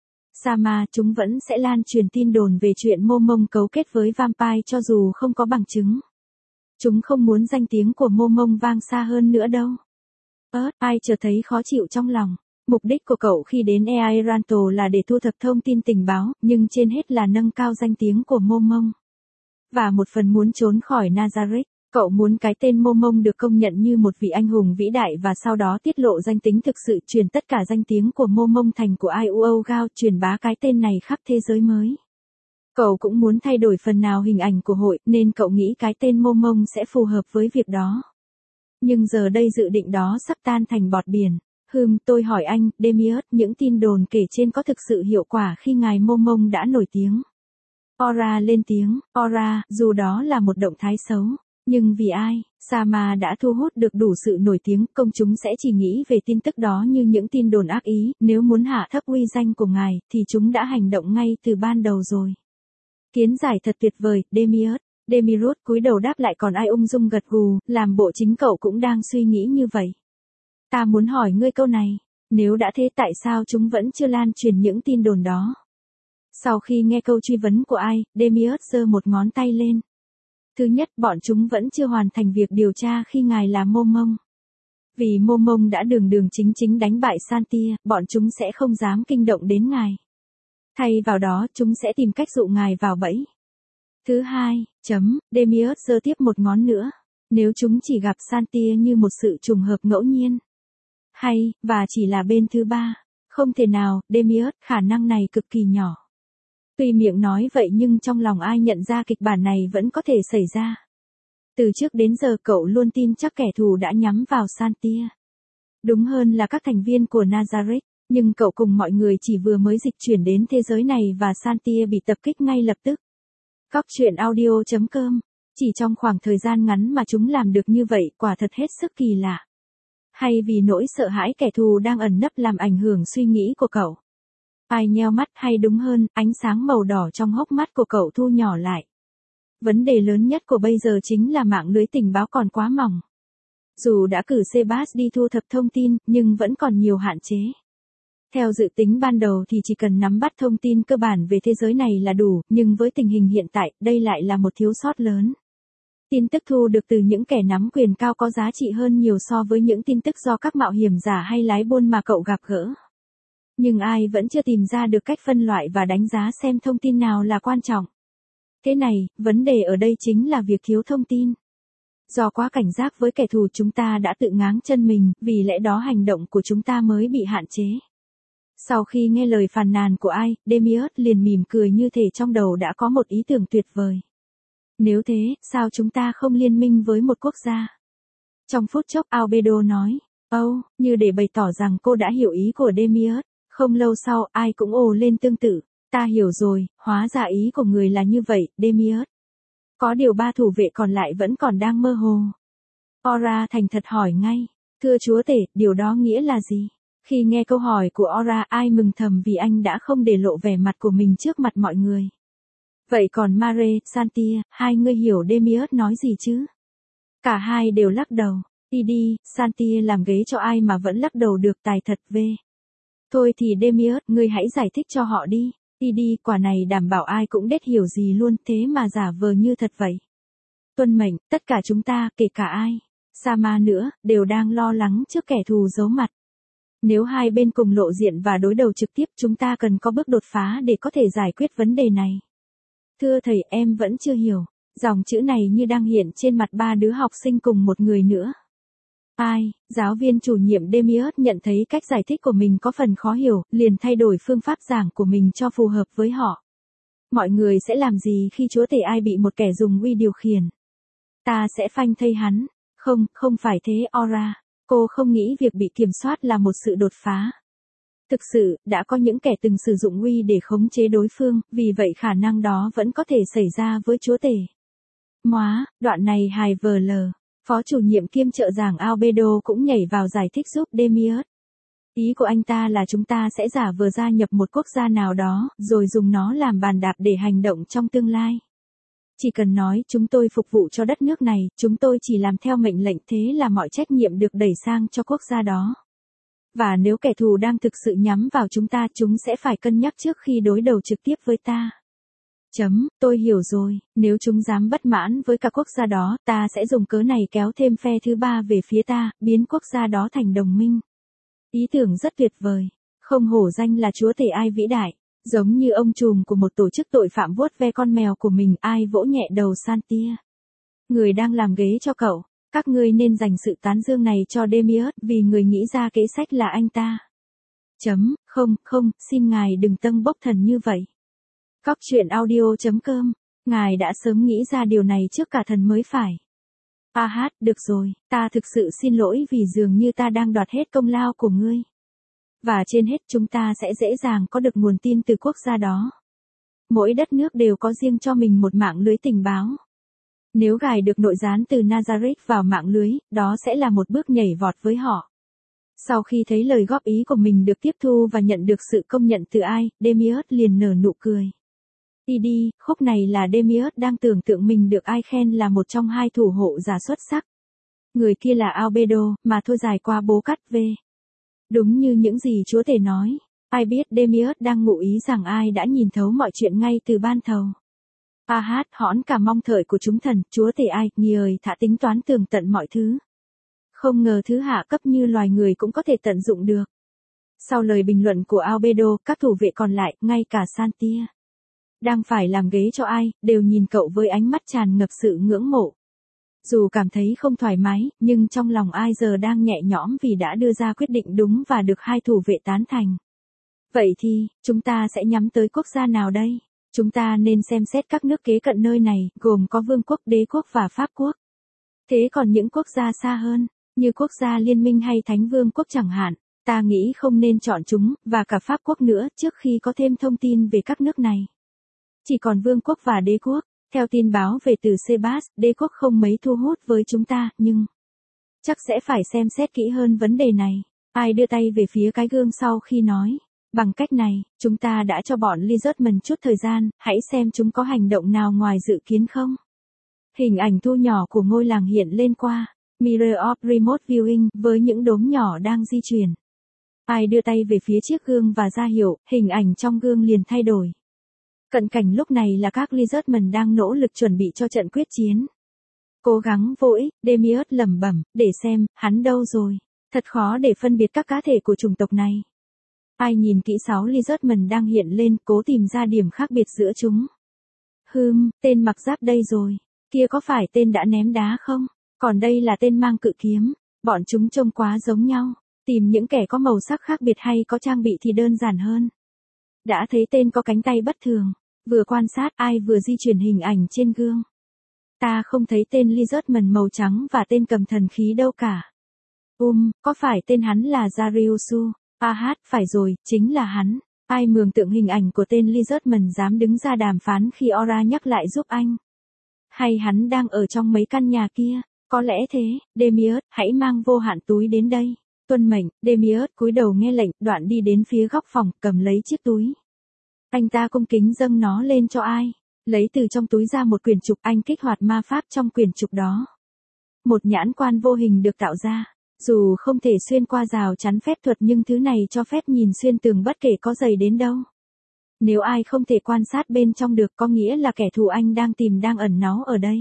Sama, chúng vẫn sẽ lan truyền tin đồn về chuyện Mô Mông cấu kết với vampire cho dù không có bằng chứng. Chúng không muốn danh tiếng của Mô Mông vang xa hơn nữa đâu. Ớt, ai chợt thấy khó chịu trong lòng. Mục đích của cậu khi đến Eairanto là để thu thập thông tin tình báo, nhưng trên hết là nâng cao danh tiếng của Mô Mông. Và một phần muốn trốn khỏi Nazareth. Cậu muốn cái tên Mô Mông được công nhận như một vị anh hùng vĩ đại và sau đó tiết lộ danh tính thực sự, truyền tất cả danh tiếng của Mô Mông thành của i u o Gao, truyền bá cái tên này khắp thế giới mới. Cậu cũng muốn thay đổi phần nào hình ảnh của hội, nên cậu nghĩ cái tên Mô Mông sẽ phù hợp với việc đó. Nhưng giờ đây dự định đó sắp tan thành bọt biển. Hừm, tôi hỏi anh, Demiurge, những tin đồn kể trên có thực sự hiệu quả khi ngài Mô Mông đã nổi tiếng? Ora lên tiếng, Ora, dù đó là một động thái xấu. Nhưng vì ai, Sama đã thu hút được đủ sự nổi tiếng, công chúng sẽ chỉ nghĩ về tin tức đó như những tin đồn ác ý, nếu muốn hạ thấp uy danh của ngài, thì chúng đã hành động ngay từ ban đầu rồi. Kiến giải thật tuyệt vời, Demiurge. Demiurge cúi đầu đáp lại còn ai ung dung gật gù, làm bộ chính cậu cũng đang suy nghĩ như vậy. Ta muốn hỏi ngươi câu này, nếu đã thế tại sao chúng vẫn chưa lan truyền những tin đồn đó? Sau khi nghe câu truy vấn của ai, Demiurge giơ một ngón tay lên. Thứ nhất, bọn chúng vẫn chưa hoàn thành việc điều tra khi ngài là Mô Mông. Vì Mô Mông đã đường đường chính chính đánh bại Santia, bọn chúng sẽ không dám kinh động đến ngài. Thay vào đó, chúng sẽ tìm cách dụ ngài vào bẫy. Thứ hai, chấm, Demiurge giơ tiếp một ngón nữa. Nếu chúng chỉ gặp Santia như một sự trùng hợp ngẫu nhiên. Hay, và chỉ là bên thứ ba. Không thể nào, Demiurge, khả năng này cực kỳ nhỏ. Tuy miệng nói vậy nhưng trong lòng ai nhận ra kịch bản này vẫn có thể xảy ra. Từ trước đến giờ cậu luôn tin chắc kẻ thù đã nhắm vào Santia. Đúng hơn là các thành viên của Nazareth, nhưng cậu cùng mọi người chỉ vừa mới dịch chuyển đến thế giới này và Santia bị tập kích ngay lập tức. Cóc truyện audio chấm com. Chỉ trong khoảng thời gian ngắn mà chúng làm được như vậy quả thật hết sức kỳ lạ. Hay vì nỗi sợ hãi kẻ thù đang ẩn nấp làm ảnh hưởng suy nghĩ của cậu. Ai nheo mắt hay đúng hơn, ánh sáng màu đỏ trong hốc mắt của cậu thu nhỏ lại. Vấn đề lớn nhất của bây giờ chính là mạng lưới tình báo còn quá mỏng. Dù đã cử Sebas đi thu thập thông tin, nhưng vẫn còn nhiều hạn chế. Theo dự tính ban đầu thì chỉ cần nắm bắt thông tin cơ bản về thế giới này là đủ, nhưng với tình hình hiện tại, đây lại là một thiếu sót lớn. Tin tức thu được từ những kẻ nắm quyền cao có giá trị hơn nhiều so với những tin tức do các mạo hiểm giả hay lái buôn mà cậu gặp gỡ. Nhưng ai vẫn chưa tìm ra được cách phân loại và đánh giá xem thông tin nào là quan trọng. Thế này, vấn đề ở đây chính là việc thiếu thông tin. Do quá cảnh giác với kẻ thù chúng ta đã tự ngáng chân mình, vì lẽ đó hành động của chúng ta mới bị hạn chế. Sau khi nghe lời phàn nàn của ai, Demiurge liền mỉm cười như thể trong đầu đã có một ý tưởng tuyệt vời. Nếu thế, sao chúng ta không liên minh với một quốc gia? Trong phút chốc Albedo nói, âu, oh, như để bày tỏ rằng cô đã hiểu ý của Demiurge. Không lâu sau, ai cũng ồ lên tương tự. Ta hiểu rồi, hóa ra ý của người là như vậy, Demiurge. Có điều ba thủ vệ còn lại vẫn còn đang mơ hồ. Ora thành thật hỏi ngay, thưa chúa tể, điều đó nghĩa là gì? Khi nghe câu hỏi của Ora, ai mừng thầm vì anh đã không để lộ vẻ mặt của mình trước mặt mọi người. Vậy còn Mare, Santia, hai người hiểu Demiurge nói gì chứ? Cả hai đều lắc đầu. Đi đi, Santia làm ghế cho ai mà vẫn lắc đầu được, tài thật về. Thôi thì Demiurge, ngươi hãy giải thích cho họ đi. Đi đi, quả này đảm bảo ai cũng đét hiểu gì luôn, thế mà giả vờ như thật vậy. Tuân mệnh, tất cả chúng ta, kể cả ai, Sama nữa, đều đang lo lắng trước kẻ thù giấu mặt. Nếu hai bên cùng lộ diện và đối đầu trực tiếp, chúng ta cần có bước đột phá để có thể giải quyết vấn đề này. Thưa thầy, em vẫn chưa hiểu. Dòng chữ này như đang hiện trên mặt ba đứa học sinh cùng một người nữa. Ai, giáo viên chủ nhiệm Demiurge nhận thấy cách giải thích của mình có phần khó hiểu, liền thay đổi phương pháp giảng của mình cho phù hợp với họ. Mọi người sẽ làm gì khi chúa tể ai bị một kẻ dùng uy điều khiển? Ta sẽ phanh thây hắn. Không, không phải thế Ora. Cô không nghĩ việc bị kiểm soát là một sự đột phá. Thực sự, đã có những kẻ từng sử dụng uy để khống chế đối phương, vì vậy khả năng đó vẫn có thể xảy ra với chúa tể. Móa, đoạn này hài vờ lờ. Phó chủ nhiệm kiêm trợ giảng Albedo cũng nhảy vào giải thích giúp Demiurge. Ý của anh ta là chúng ta sẽ giả vờ gia nhập một quốc gia nào đó, rồi dùng nó làm bàn đạp để hành động trong tương lai. Chỉ cần nói chúng tôi phục vụ cho đất nước này, chúng tôi chỉ làm theo mệnh lệnh, thế là mọi trách nhiệm được đẩy sang cho quốc gia đó. Và nếu kẻ thù đang thực sự nhắm vào chúng ta, chúng sẽ phải cân nhắc trước khi đối đầu trực tiếp với ta. Chấm, tôi hiểu rồi, nếu chúng dám bất mãn với cả quốc gia đó, ta sẽ dùng cớ này kéo thêm phe thứ ba về phía ta, biến quốc gia đó thành đồng minh. Ý tưởng rất tuyệt vời, không hổ danh là chúa tể ai vĩ đại, giống như ông trùm của một tổ chức tội phạm vuốt ve con mèo của mình, ai vỗ nhẹ đầu Santia. Người đang làm ghế cho cậu, các ngươi nên dành sự tán dương này cho Demiurge, vì người nghĩ ra kế sách là anh ta. Chấm, không, không, xin ngài đừng tâng bốc thần như vậy. Cóc truyện audio chấm com, ngài đã sớm nghĩ ra điều này trước cả thần mới phải. A hát, được rồi, ta thực sự xin lỗi vì dường như ta đang đoạt hết công lao của ngươi. Và trên hết chúng ta sẽ dễ dàng có được nguồn tin từ quốc gia đó. Mỗi đất nước đều có riêng cho mình một mạng lưới tình báo. Nếu gài được nội gián từ Nazareth vào mạng lưới, đó sẽ là một bước nhảy vọt với họ. Sau khi thấy lời góp ý của mình được tiếp thu và nhận được sự công nhận từ ai, Demiurge liền nở nụ cười. Đi đi, khúc này là Demiurge đang tưởng tượng mình được ai khen là một trong hai thủ hộ giả xuất sắc. Người kia là Albedo, mà thôi dài qua bố cắt về. Đúng như những gì chúa tể nói, ai biết Demiurge đang ngụ ý rằng ai đã nhìn thấu mọi chuyện ngay từ ban đầu. A hát, hõn cả mong thợi của chúng thần, chúa tể ai, nghi ơi thả tính toán tường tận mọi thứ. Không ngờ thứ hạ cấp như loài người cũng có thể tận dụng được. Sau lời bình luận của Albedo, các thủ vệ còn lại, ngay cả Santia đang phải làm ghế cho ai, đều nhìn cậu với ánh mắt tràn ngập sự ngưỡng mộ. Dù cảm thấy không thoải mái, nhưng trong lòng ai giờ đang nhẹ nhõm vì đã đưa ra quyết định đúng và được hai thủ vệ tán thành. Vậy thì, chúng ta sẽ nhắm tới quốc gia nào đây? Chúng ta nên xem xét các nước kế cận nơi này, gồm có vương quốc, đế quốc và pháp quốc. Thế còn những quốc gia xa hơn, như quốc gia liên minh hay thánh vương quốc chẳng hạn, ta nghĩ không nên chọn chúng, và cả pháp quốc nữa, trước khi có thêm thông tin về các nước này. Chỉ còn vương quốc và đế quốc, theo tin báo về từ Sebas, đế quốc không mấy thu hút với chúng ta, nhưng chắc sẽ phải xem xét kỹ hơn vấn đề này. Ai đưa tay về phía cái gương sau khi nói. Bằng cách này, chúng ta đã cho bọn Lizardman chút thời gian, hãy xem chúng có hành động nào ngoài dự kiến không. Hình ảnh thu nhỏ của ngôi làng hiện lên qua Mirror of Remote Viewing với những đốm nhỏ đang di chuyển. Ai đưa tay về phía chiếc gương và ra hiệu, hình ảnh trong gương liền thay đổi. Cận cảnh lúc này là các Lizardman đang nỗ lực chuẩn bị cho trận quyết chiến. Cố gắng vô ích, Demiurge lẩm bẩm, để xem, hắn đâu rồi. Thật khó để phân biệt các cá thể của chủng tộc này. Ai nhìn kỹ sáu Lizardman đang hiện lên, cố tìm ra điểm khác biệt giữa chúng. Hừm, tên mặc giáp đây rồi. Kia có phải tên đã ném đá không? Còn đây là tên mang cự kiếm. Bọn chúng trông quá giống nhau. Tìm những kẻ có màu sắc khác biệt hay có trang bị thì đơn giản hơn. Đã thấy tên có cánh tay bất thường. Vừa quan sát, ai vừa di chuyển hình ảnh trên gương. Ta không thấy tên Lizardman màu trắng và tên cầm thần khí đâu cả. Um, có phải tên hắn là Dariusu? À hát, phải rồi, chính là hắn. Ai mường tượng hình ảnh của tên Lizardman dám đứng ra đàm phán khi Aura nhắc lại giúp anh. Hay hắn đang ở trong mấy căn nhà kia? Có lẽ thế, Demiurge, hãy mang vô hạn túi đến đây. Tuân mệnh, Demiurge cúi đầu nghe lệnh, đoạn đi đến phía góc phòng, cầm lấy chiếc túi. Anh ta cung kính dâng nó lên cho ai. Lấy từ trong túi ra một quyển trục, anh kích hoạt ma pháp trong quyển trục đó. Một nhãn quan vô hình được tạo ra. Dù không thể xuyên qua rào chắn phép thuật nhưng thứ này cho phép nhìn xuyên tường bất kể có dày đến đâu. Nếu ai không thể quan sát bên trong được có nghĩa là kẻ thù anh đang tìm đang ẩn náu ở đây.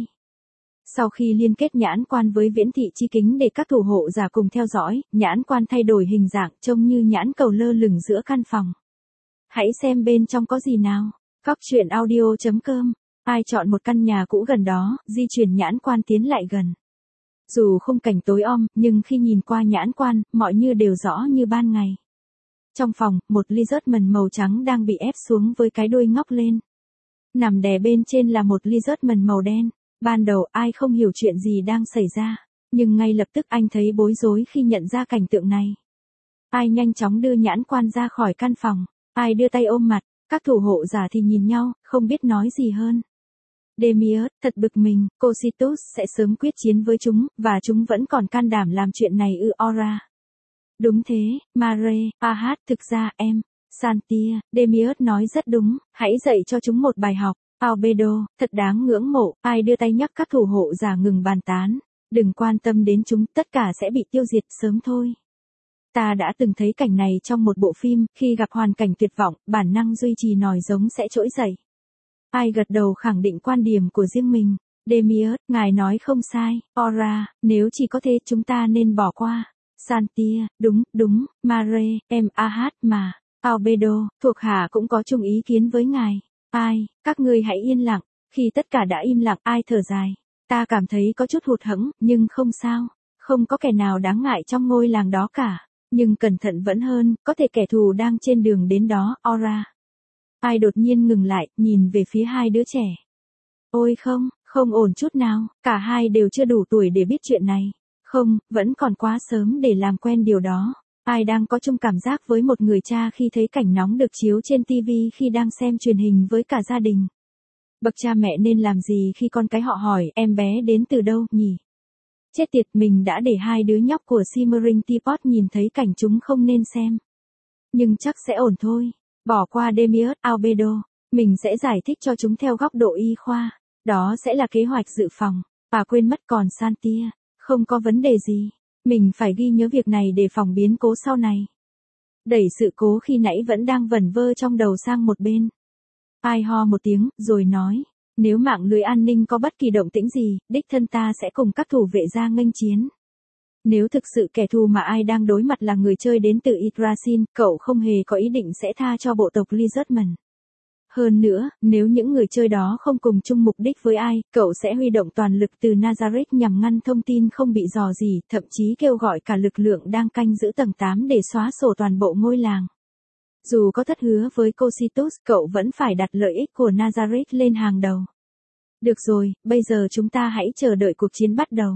Sau khi liên kết nhãn quan với viễn thị chi kính để các thủ hộ giả cùng theo dõi, nhãn quan thay đổi hình dạng trông như nhãn cầu lơ lửng giữa căn phòng. Hãy xem bên trong có gì nào. Góc truyện audio chấm com. Ai chọn một căn nhà cũ gần đó, di chuyển nhãn quan tiến lại gần. Dù khung cảnh tối om, nhưng khi nhìn qua nhãn quan, mọi như đều rõ như ban ngày. Trong phòng, một Lizardman màu trắng đang bị ép xuống với cái đuôi ngóc lên. Nằm đè bên trên là một Lizardman màu đen. Ban đầu ai không hiểu chuyện gì đang xảy ra, nhưng ngay lập tức anh thấy bối rối khi nhận ra cảnh tượng này. Ai nhanh chóng đưa nhãn quan ra khỏi căn phòng. Ai đưa tay ôm mặt, các thủ hộ giả thì nhìn nhau, không biết nói gì hơn. Demiurge, thật bực mình, Cositus sẽ sớm quyết chiến với chúng, và chúng vẫn còn can đảm làm chuyện này ư Aura. Đúng thế, Mare, à hát, thực ra em, Santia, Demiurge nói rất đúng, hãy dạy cho chúng một bài học. Albedo, thật đáng ngưỡng mộ, ai đưa tay nhắc các thủ hộ giả ngừng bàn tán. Đừng quan tâm đến chúng, tất cả sẽ bị tiêu diệt sớm thôi. Ta đã từng thấy cảnh này trong một bộ phim, khi gặp hoàn cảnh tuyệt vọng, bản năng duy trì nòi giống sẽ trỗi dậy. Ai gật đầu khẳng định quan điểm của riêng mình. Demiurge, ngài nói không sai, Aura, nếu chỉ có thế chúng ta nên bỏ qua. Santia, đúng, đúng, Mare, em a hát mà. Albedo, thuộc hạ cũng có chung ý kiến với ngài. Ai, các ngươi hãy yên lặng. Khi tất cả đã im lặng, ai thở dài. Ta cảm thấy có chút hụt hẫng, nhưng không sao. Không có kẻ nào đáng ngại trong ngôi làng đó cả. Nhưng cẩn thận vẫn hơn, có thể kẻ thù đang trên đường đến đó, Aura. Ai đột nhiên ngừng lại, nhìn về phía hai đứa trẻ. Ôi không, không ổn chút nào, cả hai đều chưa đủ tuổi để biết chuyện này. Không, vẫn còn quá sớm để làm quen điều đó. Ai đang có chung cảm giác với một người cha khi thấy cảnh nóng được chiếu trên ti vi khi đang xem truyền hình với cả gia đình. Bậc cha mẹ nên làm gì khi con cái họ hỏi em bé đến từ đâu nhỉ? Chết tiệt, mình đã để hai đứa nhóc của Simmering Teapot nhìn thấy cảnh chúng không nên xem. Nhưng chắc sẽ ổn thôi. Bỏ qua Demiurge, Albedo. Mình sẽ giải thích cho chúng theo góc độ y khoa. Đó sẽ là kế hoạch dự phòng. À quên mất, còn Santia. Không có vấn đề gì. Mình phải ghi nhớ việc này để phòng biến cố sau này. Đẩy sự cố khi nãy vẫn đang vẩn vơ trong đầu sang một bên. Ai ho một tiếng, rồi nói. Nếu mạng lưới an ninh có bất kỳ động tĩnh gì, đích thân ta sẽ cùng các thủ vệ ra nghênh chiến. Nếu thực sự kẻ thù mà ai đang đối mặt là người chơi đến từ Yggdrasil, cậu không hề có ý định sẽ tha cho bộ tộc Lizardman. Hơn nữa, nếu những người chơi đó không cùng chung mục đích với ai, cậu sẽ huy động toàn lực từ Nazareth nhằm ngăn thông tin không bị dò dỉ, thậm chí kêu gọi cả lực lượng đang canh giữ tầng tám để xóa sổ toàn bộ ngôi làng. Dù có thất hứa với Cocytus, cậu vẫn phải đặt lợi ích của Nazareth lên hàng đầu. Được rồi, bây giờ chúng ta hãy chờ đợi cuộc chiến bắt đầu.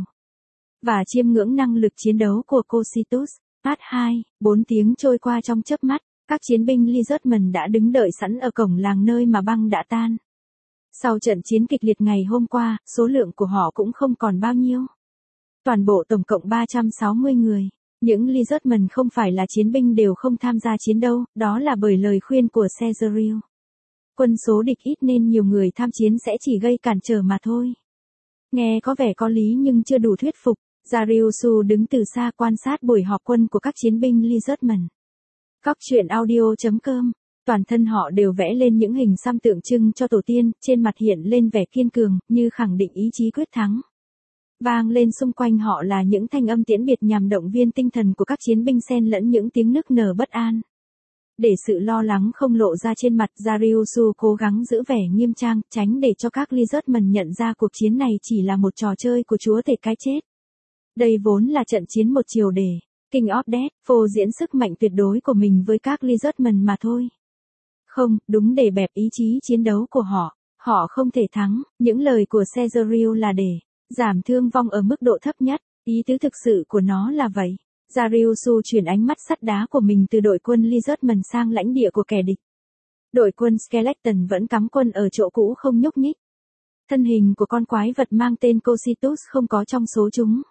Và chiêm ngưỡng năng lực chiến đấu của Cocytus. Part hai, bốn tiếng trôi qua trong chớp mắt, các chiến binh Lizardman đã đứng đợi sẵn ở cổng làng nơi mà băng đã tan. Sau trận chiến kịch liệt ngày hôm qua, số lượng của họ cũng không còn bao nhiêu. Toàn bộ tổng cộng ba trăm sáu mươi người. Những Lizardman không phải là chiến binh đều không tham gia chiến đâu, đó là bởi lời khuyên của Caesarius. Quân số địch ít nên nhiều người tham chiến sẽ chỉ gây cản trở mà thôi. Nghe có vẻ có lý nhưng chưa đủ thuyết phục. Dariusu đứng từ xa quan sát buổi họp quân của các chiến binh Lizardman. Cóc truyện audio chấm com. Toàn thân họ đều vẽ lên những hình xăm tượng trưng cho tổ tiên, trên mặt hiện lên vẻ kiên cường, như khẳng định ý chí quyết thắng. Vang lên xung quanh họ là những thanh âm tiễn biệt nhằm động viên tinh thần của các chiến binh xen lẫn những tiếng nức nở bất an. Để sự lo lắng không lộ ra trên mặt, Dariusu cố gắng giữ vẻ nghiêm trang, tránh để cho các Lizardman nhận ra cuộc chiến này chỉ là một trò chơi của chúa tể cái chết. Đây vốn là trận chiến một chiều để King of Death phô diễn sức mạnh tuyệt đối của mình với các Lizardman mà thôi. Không, đúng để bẹp ý chí chiến đấu của họ. Họ không thể thắng. Những lời của Caesarius là để giảm thương vong ở mức độ thấp nhất. Ý tứ thực sự của nó là vậy. Dariusu chuyển ánh mắt sắt đá của mình từ đội quân Lizardman sang lãnh địa của kẻ địch. Đội quân Skeleton vẫn cắm quân ở chỗ cũ không nhúc nhích. Thân hình của con quái vật mang tên Cocytus không có trong số chúng.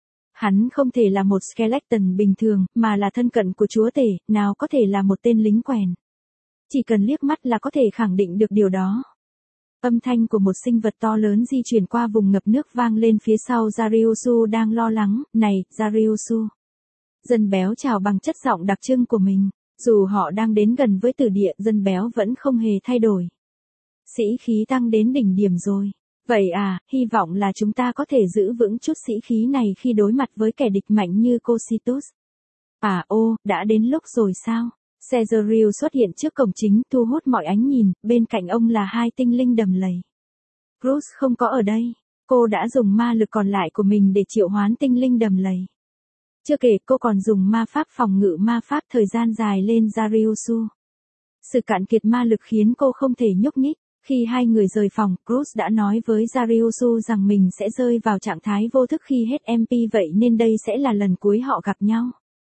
Hắn không thể là một Skeleton bình thường, mà là thân cận của chúa tể, nào có thể là một tên lính quèn. Chỉ cần liếc mắt là có thể khẳng định được điều đó. Âm thanh của một sinh vật to lớn di chuyển qua vùng ngập nước vang lên phía sau Dariusu đang lo lắng. Này, Dariusu. Dân béo chào bằng chất giọng đặc trưng của mình. Dù họ đang đến gần với tử địa, dân béo vẫn không hề thay đổi. Sĩ khí tăng đến đỉnh điểm rồi. Vậy à, hy vọng là chúng ta có thể giữ vững chút sĩ khí này khi đối mặt với kẻ địch mạnh như Cocytus. À ô, đã đến lúc rồi sao? Caesarius xuất hiện trước cổng chính, thu hút mọi ánh nhìn, bên cạnh ông là hai tinh linh đầm lầy. Cruz không có ở đây. Cô đã dùng ma lực còn lại của mình để triệu hoán tinh linh đầm lầy. Chưa kể cô còn dùng ma pháp phòng ngự ma pháp thời gian dài lên Dariusu. Sự cạn kiệt ma lực khiến cô không thể nhúc nhích. Khi hai người rời phòng, Cruz đã nói với Dariusu rằng mình sẽ rơi vào trạng thái vô thức khi hết em pê, vậy nên đây sẽ là lần cuối họ gặp nhau.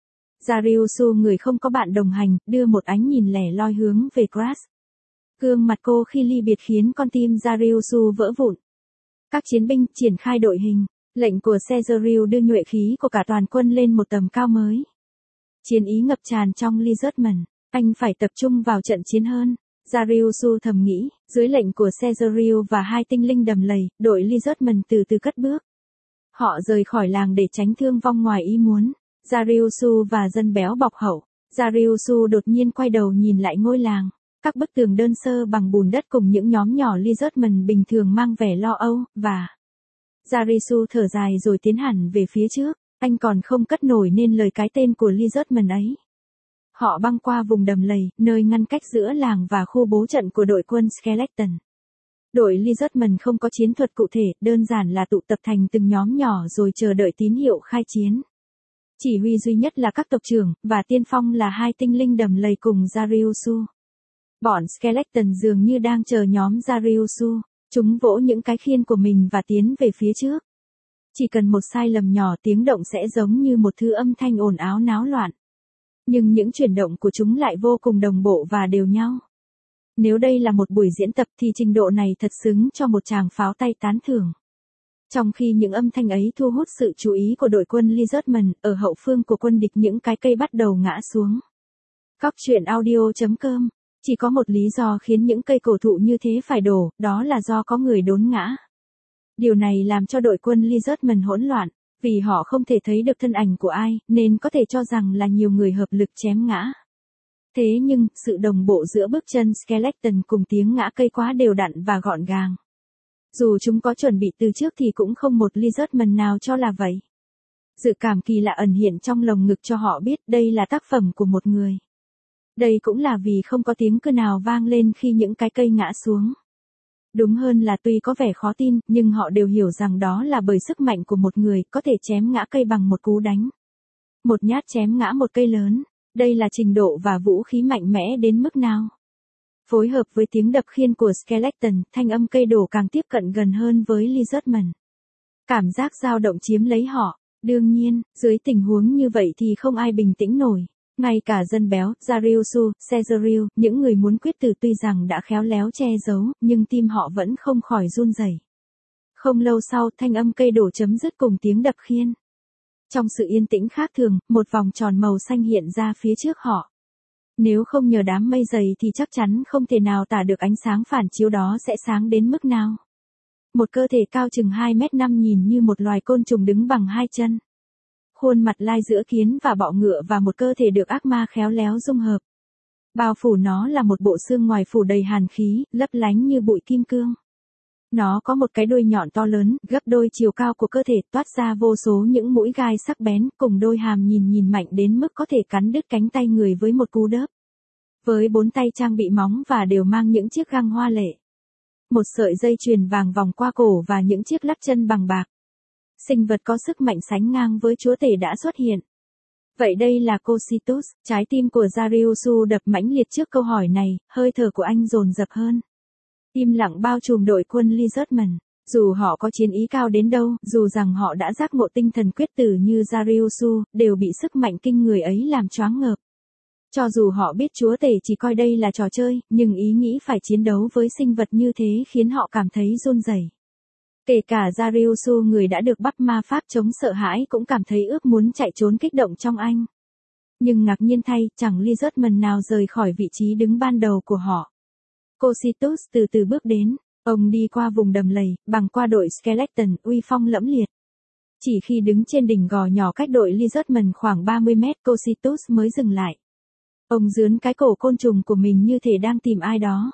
Dariusu, người không có bạn đồng hành, đưa một ánh nhìn lẻ loi hướng về Grass. Gương mặt cô khi ly biệt khiến con tim Dariusu vỡ vụn. Các chiến binh triển khai đội hình. Lệnh của Caesarius đưa nhuệ khí của cả toàn quân lên một tầm cao mới. Chiến ý ngập tràn trong Lizardman. Anh phải tập trung vào trận chiến hơn. Dariusu thầm nghĩ, dưới lệnh của Caesarius và hai tinh linh đầm lầy, đội Lizardman từ từ cất bước. Họ rời khỏi làng để tránh thương vong ngoài ý muốn. Dariusu và dân béo bọc hậu. Dariusu đột nhiên quay đầu nhìn lại ngôi làng. Các bức tường đơn sơ bằng bùn đất cùng những nhóm nhỏ Lizardman bình thường mang vẻ lo âu, và Dariusu thở dài rồi tiến hẳn về phía trước. Anh còn không cất nổi nên lời cái tên của Lizardman ấy. Họ băng qua vùng đầm lầy, nơi ngăn cách giữa làng và khu bố trận của đội quân Skeleton. Đội Lizardman không có chiến thuật cụ thể, đơn giản là tụ tập thành từng nhóm nhỏ rồi chờ đợi tín hiệu khai chiến. Chỉ huy duy nhất là các tộc trưởng, và tiên phong là hai tinh linh đầm lầy cùng Dariusu. Bọn Skeleton dường như đang chờ nhóm Dariusu. Chúng vỗ những cái khiên của mình và tiến về phía trước. Chỉ cần một sai lầm nhỏ, tiếng động sẽ giống như một thứ âm thanh ồn ào náo loạn. Nhưng những chuyển động của chúng lại vô cùng đồng bộ và đều nhau. Nếu đây là một buổi diễn tập thì trình độ này thật xứng cho một tràng pháo tay tán thưởng. Trong khi những âm thanh ấy thu hút sự chú ý của đội quân Lizardman, ở hậu phương của quân địch những cái cây bắt đầu ngã xuống. Cóc truyện audio chấm com. Chỉ có một lý do khiến những cây cổ thụ như thế phải đổ, đó là do có người đốn ngã. Điều này làm cho đội quân Lizardman hỗn loạn, vì họ không thể thấy được thân ảnh của ai, nên có thể cho rằng là nhiều người hợp lực chém ngã. Thế nhưng, sự đồng bộ giữa bước chân Skeleton cùng tiếng ngã cây quá đều đặn và gọn gàng. Dù chúng có chuẩn bị từ trước thì cũng không một Lizardman nào cho là vậy. Dự cảm kỳ lạ ẩn hiện trong lồng ngực cho họ biết đây là tác phẩm của một người. Đây cũng là vì không có tiếng kêu nào vang lên khi những cái cây ngã xuống. Đúng hơn là tuy có vẻ khó tin, nhưng họ đều hiểu rằng đó là bởi sức mạnh của một người có thể chém ngã cây bằng một cú đánh. Một nhát chém ngã một cây lớn. Đây là trình độ và vũ khí mạnh mẽ đến mức nào? Phối hợp với tiếng đập khiên của Skeleton, thanh âm cây đổ càng tiếp cận gần hơn với Lizardman. Cảm giác dao động chiếm lấy họ. Đương nhiên, dưới tình huống như vậy thì không ai bình tĩnh nổi. Ngay cả dân béo, Dariusu, Caesariu, những người muốn quyết tử tuy rằng đã khéo léo che giấu, nhưng tim họ vẫn không khỏi run rẩy. Không lâu sau, thanh âm cây đổ chấm dứt cùng tiếng đập khiên. Trong sự yên tĩnh khác thường, một vòng tròn màu xanh hiện ra phía trước họ. Nếu không nhờ đám mây dày thì chắc chắn không thể nào tả được ánh sáng phản chiếu đó sẽ sáng đến mức nào. Một cơ thể cao chừng hai mét năm nhìn như một loài côn trùng đứng bằng hai chân. Khuôn mặt lai giữa kiến và bọ ngựa và một cơ thể được ác ma khéo léo dung hợp. Bao phủ nó là một bộ xương ngoài phủ đầy hàn khí, lấp lánh như bụi kim cương. Nó có một cái đuôi nhọn to lớn, gấp đôi chiều cao của cơ thể, toát ra vô số những mũi gai sắc bén, cùng đôi hàm nhìn nhìn mạnh đến mức có thể cắn đứt cánh tay người với một cú đớp. Với bốn tay trang bị móng và đều mang những chiếc găng hoa lệ. Một sợi dây chuyền vàng vòng qua cổ và những chiếc lắp chân bằng bạc. Sinh vật có sức mạnh sánh ngang với chúa tể đã xuất hiện. Vậy đây là Cocytus, trái tim của Dariusu đập mãnh liệt trước câu hỏi này, hơi thở của anh dồn dập hơn. Im lặng bao trùm đội quân Lizardman. Dù họ có chiến ý cao đến đâu, dù rằng họ đã giác ngộ tinh thần quyết tử như Dariusu, đều bị sức mạnh kinh người ấy làm choáng ngợp. Cho dù họ biết chúa tể chỉ coi đây là trò chơi, nhưng ý nghĩ phải chiến đấu với sinh vật như thế khiến họ cảm thấy run rẩy. Kể cả Dariusu người đã được bắt ma pháp chống sợ hãi cũng cảm thấy ước muốn chạy trốn kích động trong anh. Nhưng ngạc nhiên thay, chẳng Lizardman nào rời khỏi vị trí đứng ban đầu của họ. Cocytus từ từ bước đến, ông đi qua vùng đầm lầy, bằng qua đội Skeleton, uy phong lẫm liệt. Chỉ khi đứng trên đỉnh gò nhỏ cách đội Lizardman khoảng ba mươi mét, Cocytus mới dừng lại. Ông dướn cái cổ côn trùng của mình như thể đang tìm ai đó.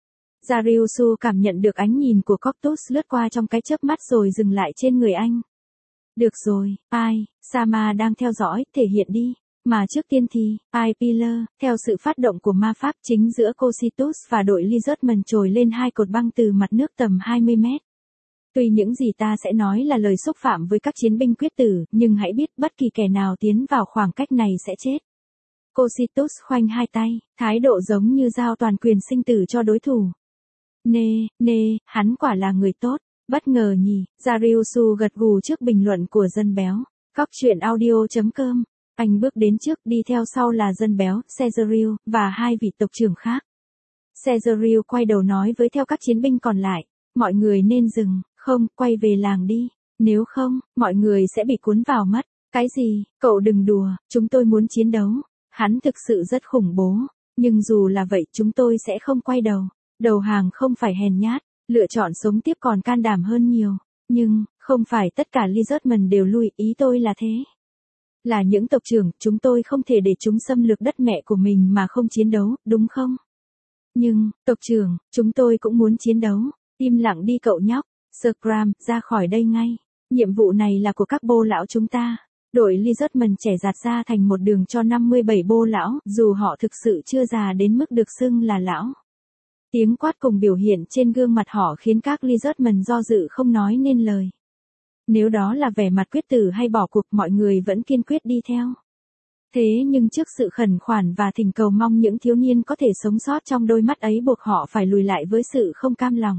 Dariusu cảm nhận được ánh nhìn của Coctus lướt qua trong cái chớp mắt rồi dừng lại trên người anh. Được rồi, ai, Sama đang theo dõi, thể hiện đi. Mà trước tiên thì, ai Pillar, theo sự phát động của ma pháp chính giữa Cocytus và đội Lizardman trồi lên hai cột băng từ mặt nước tầm hai mươi mét. Tuy những gì ta sẽ nói là lời xúc phạm với các chiến binh quyết tử, nhưng hãy biết bất kỳ kẻ nào tiến vào khoảng cách này sẽ chết. Cocytus khoanh hai tay, thái độ giống như giao toàn quyền sinh tử cho đối thủ. Nê, nê, hắn quả là người tốt, bất ngờ nhỉ, Dariusu gật gù trước bình luận của dân béo. Cóc truyện audio chấm com. Anh bước đến trước, đi theo sau là dân béo, Caesariu, và hai vị tộc trưởng khác. Caesariu quay đầu nói với theo các chiến binh còn lại, mọi người nên dừng, không, quay về làng đi, nếu không, mọi người sẽ bị cuốn vào mất. Cái gì, cậu đừng đùa, chúng tôi muốn chiến đấu. Hắn thực sự rất khủng bố, nhưng dù là vậy chúng tôi sẽ không quay đầu. Đầu hàng không phải hèn nhát, lựa chọn sống tiếp còn can đảm hơn nhiều. Nhưng, không phải tất cả Lizardman đều lui, ý tôi là thế. Là những tộc trưởng, chúng tôi không thể để chúng xâm lược đất mẹ của mình mà không chiến đấu, đúng không? Nhưng, tộc trưởng, chúng tôi cũng muốn chiến đấu. Im lặng đi cậu nhóc, Scram, ra khỏi đây ngay. Nhiệm vụ này là của các bô lão chúng ta. Đội Lizardman trẻ giạt ra thành một đường cho năm mươi bảy bô lão, dù họ thực sự chưa già đến mức được xưng là lão. Tiếng quát cùng biểu hiện trên gương mặt họ khiến các Lizardman do dự không nói nên lời. Nếu đó là vẻ mặt quyết tử hay bỏ cuộc, mọi người vẫn kiên quyết đi theo. Thế nhưng trước sự khẩn khoản và thỉnh cầu mong những thiếu niên có thể sống sót trong đôi mắt ấy buộc họ phải lùi lại với sự không cam lòng.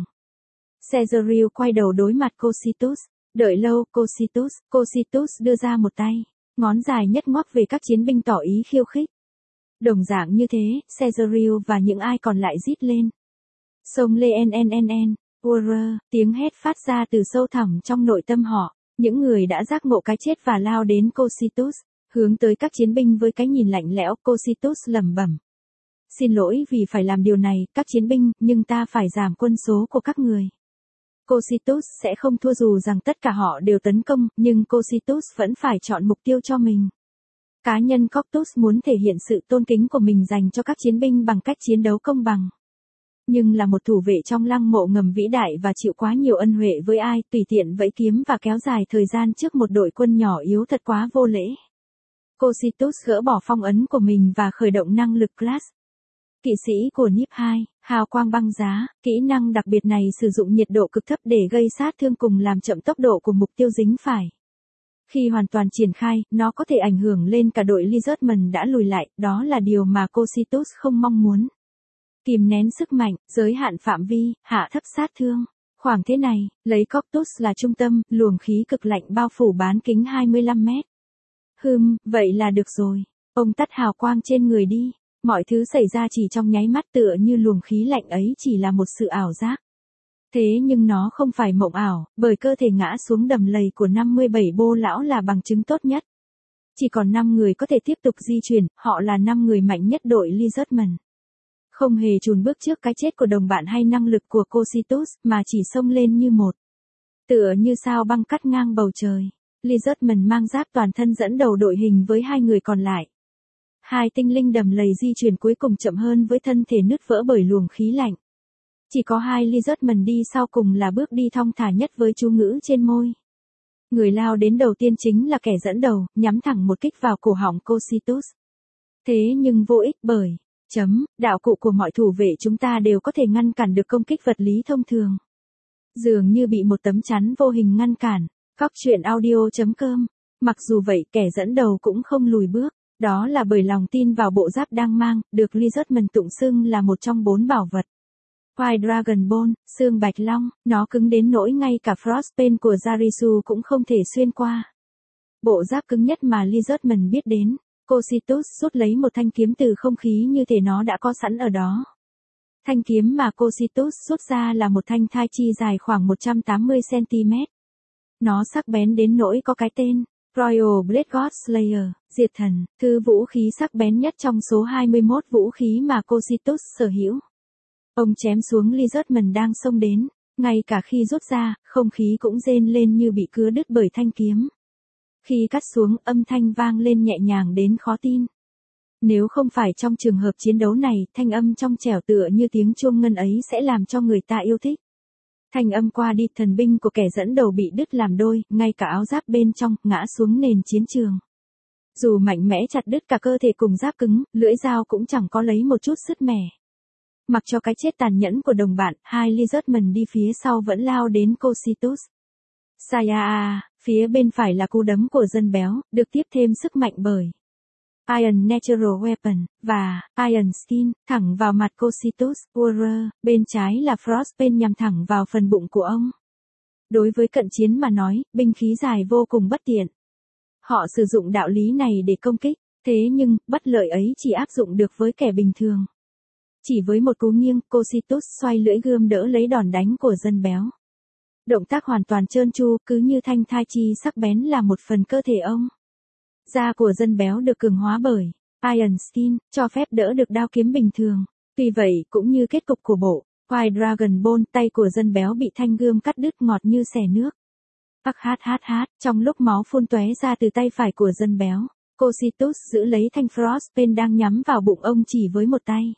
Caesariu quay đầu đối mặt Cocytus. Đợi lâu, Cocytus, Cocytus đưa ra một tay. Ngón dài nhất ngoắc về các chiến binh tỏ ý khiêu khích. Đồng dạng như thế, Caesariu và những ai còn lại rít lên. Xông lên en en en, Urr, tiếng hét phát ra từ sâu thẳm trong nội tâm họ. Những người đã giác ngộ cái chết và lao đến Cocytus, hướng tới các chiến binh với cái nhìn lạnh lẽo. Cocytus lẩm bẩm. Xin lỗi vì phải làm điều này, các chiến binh, nhưng ta phải giảm quân số của các người. Cocytus sẽ không thua dù rằng tất cả họ đều tấn công, nhưng Cocytus vẫn phải chọn mục tiêu cho mình. Cá nhân Coctus muốn thể hiện sự tôn kính của mình dành cho các chiến binh bằng cách chiến đấu công bằng. Nhưng là một thủ vệ trong lăng mộ ngầm vĩ đại và chịu quá nhiều ân huệ với ai, tùy tiện vẫy kiếm và kéo dài thời gian trước một đội quân nhỏ yếu thật quá vô lễ. Cocytus gỡ bỏ phong ấn của mình và khởi động năng lực Class. Kỵ sĩ của Nip hai, hào quang băng giá, kỹ năng đặc biệt này sử dụng nhiệt độ cực thấp để gây sát thương cùng làm chậm tốc độ của mục tiêu dính phải. Khi hoàn toàn triển khai, nó có thể ảnh hưởng lên cả đội Lizardman đã lùi lại, đó là điều mà Cocytus không mong muốn. Kìm nén sức mạnh, giới hạn phạm vi, hạ thấp sát thương. Khoảng thế này, lấy Coctus là trung tâm, luồng khí cực lạnh bao phủ bán kính hai mươi lăm mét. Hừm, vậy là được rồi. Ông tắt hào quang trên người đi. Mọi thứ xảy ra chỉ trong nháy mắt tựa như luồng khí lạnh ấy chỉ là một sự ảo giác. Thế nhưng nó không phải mộng ảo, bởi cơ thể ngã xuống đầm lầy của năm mươi bảy bô lão là bằng chứng tốt nhất. Chỉ còn năm người có thể tiếp tục di chuyển, họ là năm người mạnh nhất đội Lizardman. Không hề chùn bước trước cái chết của đồng bạn hay năng lực của Cocytus, mà chỉ xông lên như một. Tựa như sao băng cắt ngang bầu trời. Lizardman mang giáp toàn thân dẫn đầu đội hình với hai người còn lại. Hai tinh linh đầm lầy di chuyển cuối cùng chậm hơn với thân thể nứt vỡ bởi luồng khí lạnh. Chỉ có hai Lizardman đi sau cùng là bước đi thong thả nhất với chú ngữ trên môi. Người lao đến đầu tiên chính là kẻ dẫn đầu, nhắm thẳng một kích vào cổ họng Cocytus. Thế nhưng vô ích bởi, chấm, đạo cụ của mọi thủ vệ chúng ta đều có thể ngăn cản được công kích vật lý thông thường. Dường như bị một tấm chắn vô hình ngăn cản. Cóc truyện audio chấm com. Mặc dù vậy kẻ dẫn đầu cũng không lùi bước. Đó là bởi lòng tin vào bộ giáp đang mang, được Lizardman tụng xưng là một trong bốn bảo vật. White Dragon Bone, xương bạch long, nó cứng đến nỗi ngay cả Frostbane của Jarisu cũng không thể xuyên qua. Bộ giáp cứng nhất mà Lizardman biết đến, Cocytus rút lấy một thanh kiếm từ không khí như thể nó đã có sẵn ở đó. Thanh kiếm mà Cocytus rút ra là một thanh thai chi dài khoảng một trăm tám mươi xăng-ti-mét. Nó sắc bén đến nỗi có cái tên. Royal Blade God Slayer, diệt thần, thứ vũ khí sắc bén nhất trong số hai mươi mốt vũ khí mà Cocytus sở hữu. Ông chém xuống Lizardman đang xông đến, ngay cả khi rút ra, không khí cũng rên lên như bị cứa đứt bởi thanh kiếm. Khi cắt xuống, âm thanh vang lên nhẹ nhàng đến khó tin. Nếu không phải trong trường hợp chiến đấu này, thanh âm trong trẻo tựa như tiếng chuông ngân ấy sẽ làm cho người ta yêu thích. Thanh âm qua đi thần binh của kẻ dẫn đầu bị đứt làm đôi, ngay cả áo giáp bên trong, ngã xuống nền chiến trường. Dù mạnh mẽ chặt đứt cả cơ thể cùng giáp cứng, lưỡi dao cũng chẳng có lấy một chút sứt mẻ. Mặc cho cái chết tàn nhẫn của đồng bạn, hai Lizardman đi phía sau vẫn lao đến Cocytus. Saya, phía bên phải là cú đấm của dân béo, được tiếp thêm sức mạnh bởi Iron Natural Weapon, và Iron Skin, thẳng vào mặt Cocytus. Warrior, bên trái là Frostbane nhằm thẳng vào phần bụng của ông. Đối với cận chiến mà nói, binh khí dài vô cùng bất tiện. Họ sử dụng đạo lý này để công kích, thế nhưng, bất lợi ấy chỉ áp dụng được với kẻ bình thường. Chỉ với một cú nghiêng, Cocytus xoay lưỡi gươm đỡ lấy đòn đánh của dân béo. Động tác hoàn toàn trơn tru, cứ như thanh thai chi sắc bén là một phần cơ thể ông. Da của dân béo được cường hóa bởi Iron Skin, cho phép đỡ được đao kiếm bình thường. Tuy vậy, cũng như kết cục của bộ White Dragon Bone, tay của dân béo bị thanh gươm cắt đứt ngọt như xẻ nước. Ắc hát hát hát, trong lúc máu phun tóe ra từ tay phải của dân béo, Cocytus giữ lấy thanh Frostbane đang nhắm vào bụng ông chỉ với một tay.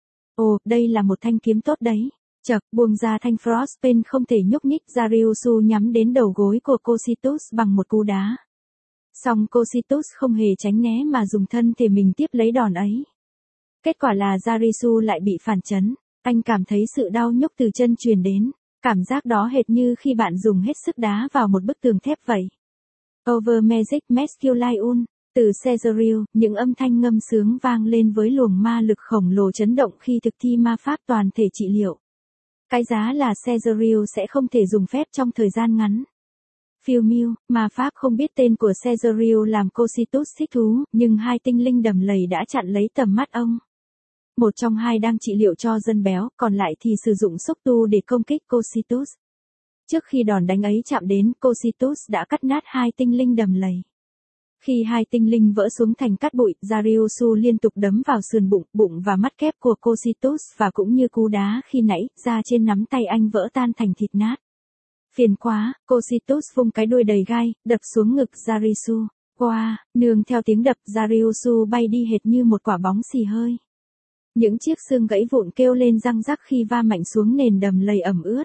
Ồ, đây là một thanh kiếm tốt đấy. Chật, buông ra thanh Frostbane không thể nhúc nhích, Jarisu nhắm đến đầu gối của Cocytus bằng một cú đá. Song Cocytus không hề tránh né mà dùng thân thể mình tiếp lấy đòn ấy. Kết quả là Jarisu lại bị phản chấn, anh cảm thấy sự đau nhức từ chân truyền đến, cảm giác đó hệt như khi bạn dùng hết sức đá vào một bức tường thép vậy. Over Magic Masculine, từ Caesariel, những âm thanh ngâm sướng vang lên với luồng ma lực khổng lồ chấn động khi thực thi ma pháp toàn thể trị liệu. Cái giá là Caesariel sẽ không thể dùng phép trong thời gian ngắn. Phiêu miêu, ma pháp không biết tên của Caesariel làm Cocytus thích thú, nhưng hai tinh linh đầm lầy đã chặn lấy tầm mắt ông. Một trong hai đang trị liệu cho dân béo, còn lại thì sử dụng xúc tu để công kích Cocytus. Trước khi đòn đánh ấy chạm đến, Cocytus đã cắt nát hai tinh linh đầm lầy. Khi hai tinh linh vỡ xuống thành cát bụi, Jarisu liên tục đấm vào sườn bụng, bụng và mắt kép của Cocytus và cũng như cú đá khi nãy, da trên nắm tay anh vỡ tan thành thịt nát. Phiền quá, Cocytus vung cái đuôi đầy gai, đập xuống ngực Jarisu. Qua, nương theo tiếng đập, Jarisu bay đi hệt như một quả bóng xì hơi. Những chiếc xương gãy vụn kêu lên răng rắc khi va mạnh xuống nền đầm lầy ẩm ướt.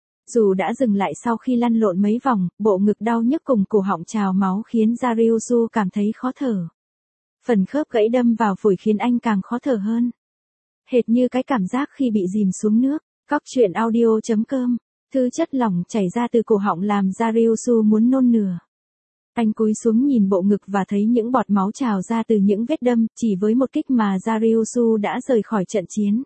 Dù đã dừng lại sau khi lăn lộn mấy vòng, bộ ngực đau nhức cùng cổ họng trào máu khiến Jarisu cảm thấy khó thở. Phần khớp gãy đâm vào phổi khiến anh càng khó thở hơn. Hệt như cái cảm giác khi bị dìm xuống nước. Cóc truyện audio chấm com. Thứ chất lỏng chảy ra từ cổ họng làm Jariusu muốn nôn nửa. Anh cúi xuống nhìn bộ ngực và thấy những bọt máu trào ra từ những vết đâm, chỉ với một kích mà Jariusu đã rời khỏi trận chiến.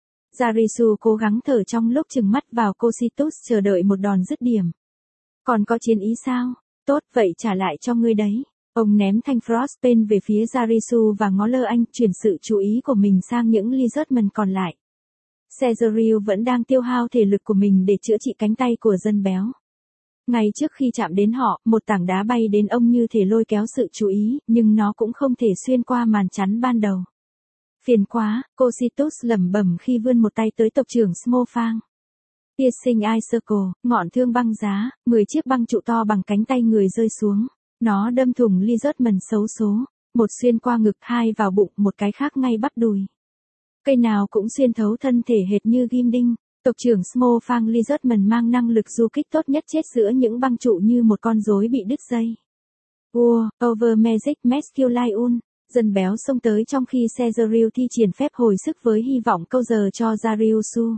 Jariusu cố gắng thở trong lúc trừng mắt vào Cositus chờ đợi một đòn dứt điểm. Còn có chiến ý sao? Tốt, vậy trả lại cho ngươi đấy. Ông ném thanh Frostpain về phía Jariusu và ngó lơ anh, chuyển sự chú ý của mình sang những Lizardman còn lại. Caesariu vẫn đang tiêu hao thể lực của mình để chữa trị cánh tay của dân béo. Ngay trước khi chạm đến họ, một tảng đá bay đến ông như thể lôi kéo sự chú ý, nhưng nó cũng không thể xuyên qua màn chắn ban đầu. Phiền quá, Cositus lẩm bẩm khi vươn một tay tới tộc trưởng Smofang. Piercing Eye Circle, ngọn thương băng giá, mười chiếc băng trụ to bằng cánh tay người rơi xuống. Nó đâm thủng Lizardman xấu số, một xuyên qua ngực, hai vào bụng, một cái khác ngay bắp đùi. Cây nào cũng xuyên thấu thân thể hệt như ghim đinh. Tộc trưởng Smofang Lizardman mang năng lực du kích tốt nhất chết giữa những băng trụ như một con rối bị đứt dây. War, over Magic Masculine. Dân béo xông tới trong khi Caesariu thi triển phép hồi sức với hy vọng câu giờ cho Jariusu.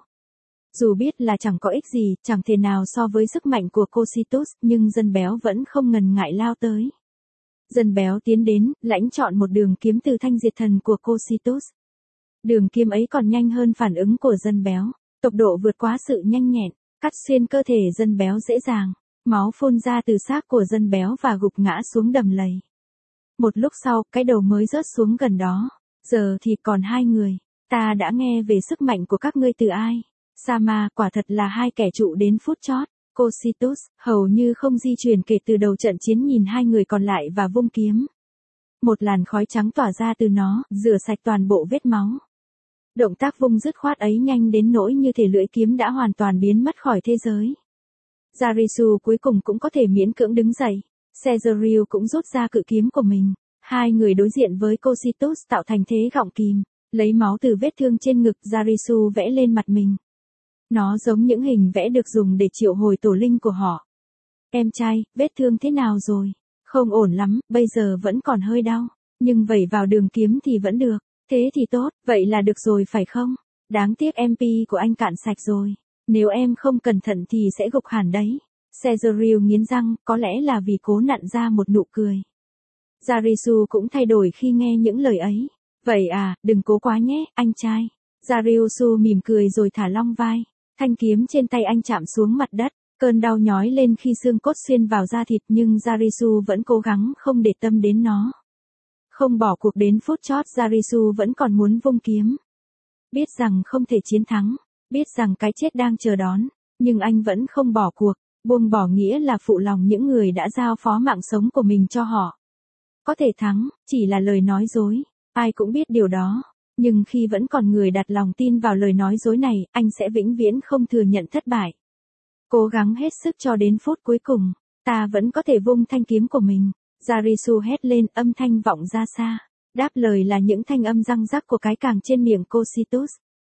Dù biết là chẳng có ích gì, chẳng thể nào so với sức mạnh của Cositus, nhưng dân béo vẫn không ngần ngại lao tới. Dân béo tiến đến, lãnh chọn một đường kiếm từ thanh diệt thần của Cositus. Đường kiếm ấy còn nhanh hơn phản ứng của dân béo. Tốc độ vượt quá sự nhanh nhẹn, cắt xuyên cơ thể dân béo dễ dàng. Máu phun ra từ xác của dân béo và gục ngã xuống đầm lầy. Một lúc sau, cái đầu mới rớt xuống gần đó. Giờ thì còn hai người. Ta đã nghe về sức mạnh của các ngươi từ ai? Sama, quả thật là hai kẻ trụ đến phút chót. Cositus, hầu như không di chuyển kể từ đầu trận chiến, nhìn hai người còn lại và vung kiếm. Một làn khói trắng tỏa ra từ nó, rửa sạch toàn bộ vết máu. Động tác vung dứt khoát ấy nhanh đến nỗi như thể lưỡi kiếm đã hoàn toàn biến mất khỏi thế giới. Jariusu cuối cùng cũng có thể miễn cưỡng đứng dậy. Caesariu cũng rút ra cự kiếm của mình. Hai người đối diện với Cositus tạo thành thế gọng kìm. Lấy máu từ vết thương trên ngực, Jariusu vẽ lên mặt mình. Nó giống những hình vẽ được dùng để triệu hồi tổ linh của họ. Em trai, vết thương thế nào rồi? Không ổn lắm, bây giờ vẫn còn hơi đau. Nhưng vẩy vào đường kiếm thì vẫn được. Thế thì tốt, vậy là được rồi phải không? Đáng tiếc em pê của anh cạn sạch rồi. Nếu em không cẩn thận thì sẽ gục hẳn đấy. Caesariu nghiến răng, có lẽ là vì cố nặn ra một nụ cười. Jariusu cũng thay đổi khi nghe những lời ấy. Vậy à, đừng cố quá nhé, anh trai. Jariusu mỉm cười rồi thả lỏng vai. Thanh kiếm trên tay anh chạm xuống mặt đất. Cơn đau nhói lên khi xương cốt xuyên vào da thịt, nhưng Jariusu vẫn cố gắng không để tâm đến nó. Không bỏ cuộc đến phút chót, Jariusu vẫn còn muốn vung kiếm. Biết rằng không thể chiến thắng, biết rằng cái chết đang chờ đón, nhưng anh vẫn không bỏ cuộc. Buông bỏ nghĩa là phụ lòng những người đã giao phó mạng sống của mình cho họ. Có thể thắng, chỉ là lời nói dối, ai cũng biết điều đó. Nhưng khi vẫn còn người đặt lòng tin vào lời nói dối này, anh sẽ vĩnh viễn không thừa nhận thất bại. Cố gắng hết sức cho đến phút cuối cùng, ta vẫn có thể vung thanh kiếm của mình. Jariusu hét lên, âm thanh vọng ra xa. Đáp lời là những thanh âm răng rắc của cái càng trên miệng Cositus.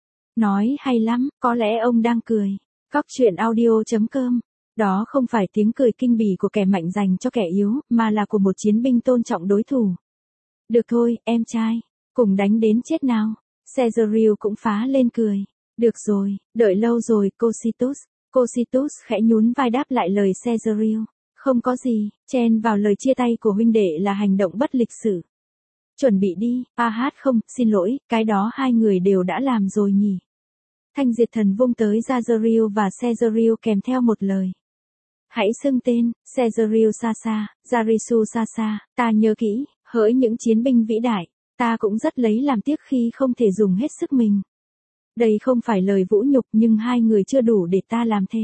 Nói hay lắm, có lẽ ông đang cười. Cóc truyện audio chấm com. Đó không phải tiếng cười kinh bỉ của kẻ mạnh dành cho kẻ yếu, mà là của một chiến binh tôn trọng đối thủ. Được thôi, em trai, cùng đánh đến chết nào. Caesariu cũng phá lên cười. Được rồi, đợi lâu rồi, Cositus. Cositus khẽ nhún vai đáp lại lời Caesariu. Không có gì, chen vào lời chia tay của huynh đệ là hành động bất lịch sự. Chuẩn bị đi, a hát không, xin lỗi, cái đó hai người đều đã làm rồi nhỉ. Thanh diệt thần vung tới Jariusu và Caesariu kèm theo một lời. Hãy xưng tên, Caesariu Sasa, Jariusu Sasa, ta nhớ kỹ, hỡi những chiến binh vĩ đại, ta cũng rất lấy làm tiếc khi không thể dùng hết sức mình. Đây không phải lời vũ nhục, nhưng hai người chưa đủ để ta làm thế.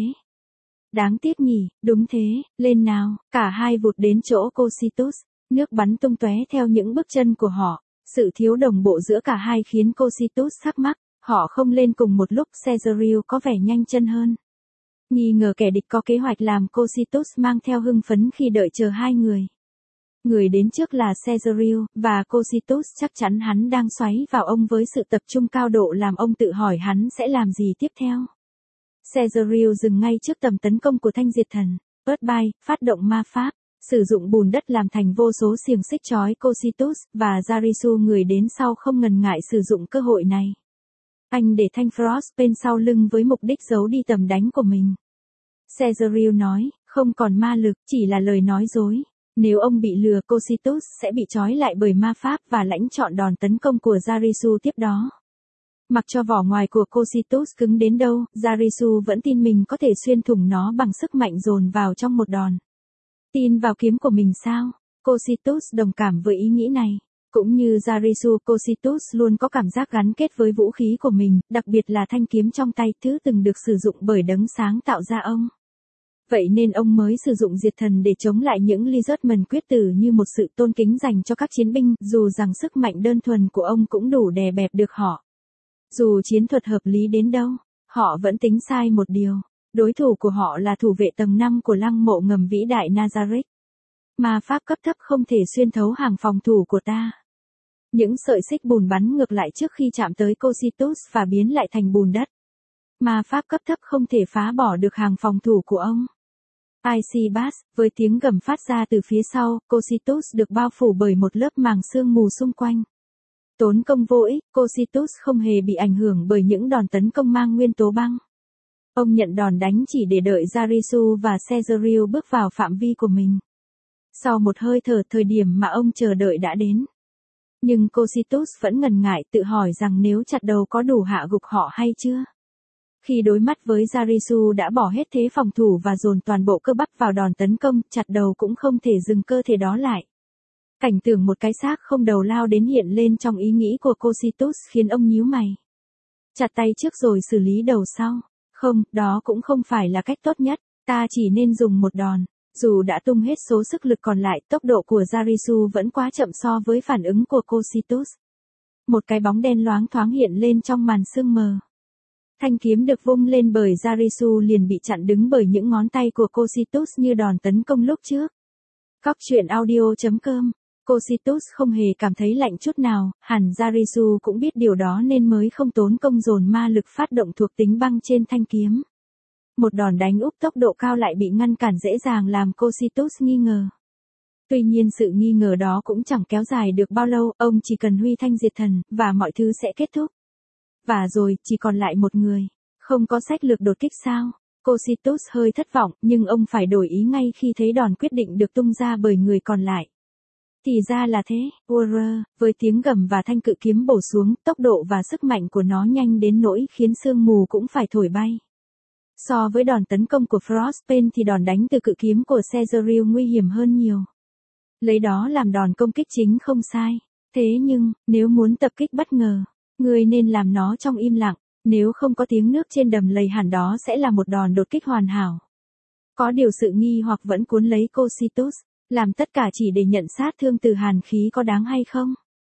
Đáng tiếc nhỉ, đúng thế, lên nào, cả hai vụt đến chỗ Cositus, nước bắn tung tóe theo những bước chân của họ, sự thiếu đồng bộ giữa cả hai khiến Cositus thắc mắc, họ không lên cùng một lúc. Caesariu có vẻ nhanh chân hơn. Nghi ngờ kẻ địch có kế hoạch làm Cositus mang theo hưng phấn khi đợi chờ hai người. Người đến trước là Caesariu, và Cositus chắc chắn hắn đang xoáy vào ông với sự tập trung cao độ làm ông tự hỏi hắn sẽ làm gì tiếp theo. Caesariu dừng ngay trước tầm tấn công của thanh diệt thần. Earthbite, phát động ma pháp. Sử dụng bùn đất làm thành vô số xiềng xích trói Cocytus, và Jarisu người đến sau không ngần ngại sử dụng cơ hội này. Anh để thanh Frostbane sau lưng với mục đích giấu đi tầm đánh của mình. Caesariel nói, không còn ma lực, chỉ là lời nói dối. Nếu ông bị lừa, Cocytus sẽ bị trói lại bởi ma pháp và lãnh trọn đòn tấn công của Jarisu tiếp đó. Mặc cho vỏ ngoài của Cocytus cứng đến đâu, Jarisu vẫn tin mình có thể xuyên thủng nó bằng sức mạnh dồn vào trong một đòn. Tin vào kiếm của mình sao? Cocytus đồng cảm với ý nghĩ này. Cũng như Jarisu, Cocytus luôn có cảm giác gắn kết với vũ khí của mình, đặc biệt là thanh kiếm trong tay, thứ từng được sử dụng bởi đấng sáng tạo ra ông. Vậy nên ông mới sử dụng diệt thần để chống lại những Lizardman quyết tử như một sự tôn kính dành cho các chiến binh, dù rằng sức mạnh đơn thuần của ông cũng đủ đè bẹp được họ. Dù chiến thuật hợp lý đến đâu, họ vẫn tính sai một điều. Đối thủ của họ là thủ vệ tầng năm của lăng mộ ngầm vĩ đại Nazareth. Ma pháp cấp thấp không thể xuyên thấu hàng phòng thủ của ta. Những sợi xích bùn bắn ngược lại trước khi chạm tới Cocytus và biến lại thành bùn đất. Ma pháp cấp thấp không thể phá bỏ được hàng phòng thủ của ông. Icy Bass, với tiếng gầm phát ra từ phía sau, Cocytus được bao phủ bởi một lớp màng sương mù xung quanh. Tốn công vô ích, Cocytus không hề bị ảnh hưởng bởi những đòn tấn công mang nguyên tố băng. Ông nhận đòn đánh chỉ để đợi Jarisu và Caesariel bước vào phạm vi của mình. Sau một hơi thở, thời điểm mà ông chờ đợi đã đến. Nhưng Cocytus vẫn ngần ngại, tự hỏi rằng nếu chặt đầu có đủ hạ gục họ hay chưa. Khi đối mắt với Jarisu đã bỏ hết thế phòng thủ và dồn toàn bộ cơ bắp vào đòn tấn công, chặt đầu cũng không thể dừng cơ thể đó lại. Cảnh tượng một cái xác không đầu lao đến hiện lên trong ý nghĩ của Cocytus khiến ông nhíu mày. Chặt tay trước rồi xử lý đầu sau. Không, đó cũng không phải là cách tốt nhất, ta chỉ nên dùng một đòn. Dù đã tung hết số sức lực còn lại, tốc độ của Jarisu vẫn quá chậm so với phản ứng của Cocytus. Một cái bóng đen loáng thoáng hiện lên trong màn sương mờ. Thanh kiếm được vung lên bởi Jarisu liền bị chặn đứng bởi những ngón tay của Cocytus như đòn tấn công lúc trước. Cóc truyện audio chấm com. Cocytus không hề cảm thấy lạnh chút nào, hẳn Jarisu cũng biết điều đó nên mới không tốn công dồn ma lực phát động thuộc tính băng trên thanh kiếm. Một đòn đánh úp tốc độ cao lại bị ngăn cản dễ dàng làm Cocytus nghi ngờ. Tuy nhiên sự nghi ngờ đó cũng chẳng kéo dài được bao lâu, ông chỉ cần huy thanh diệt thần, và mọi thứ sẽ kết thúc. Và rồi, chỉ còn lại một người. Không có sách lược đột kích sao? Cocytus hơi thất vọng, nhưng ông phải đổi ý ngay khi thấy đòn quyết định được tung ra bởi người còn lại. Thì ra là thế, Urrr, với tiếng gầm và thanh cự kiếm bổ xuống, tốc độ và sức mạnh của nó nhanh đến nỗi khiến sương mù cũng phải thổi bay. So với đòn tấn công của Frostbane thì đòn đánh từ cự kiếm của Caesariel nguy hiểm hơn nhiều. Lấy đó làm đòn công kích chính không sai. Thế nhưng, nếu muốn tập kích bất ngờ, người nên làm nó trong im lặng, nếu không có tiếng nước trên đầm lầy hẳn đó sẽ là một đòn đột kích hoàn hảo. Có điều sự nghi hoặc vẫn cuốn lấy Cocytus, làm tất cả chỉ để nhận sát thương từ hàn khí có đáng hay không?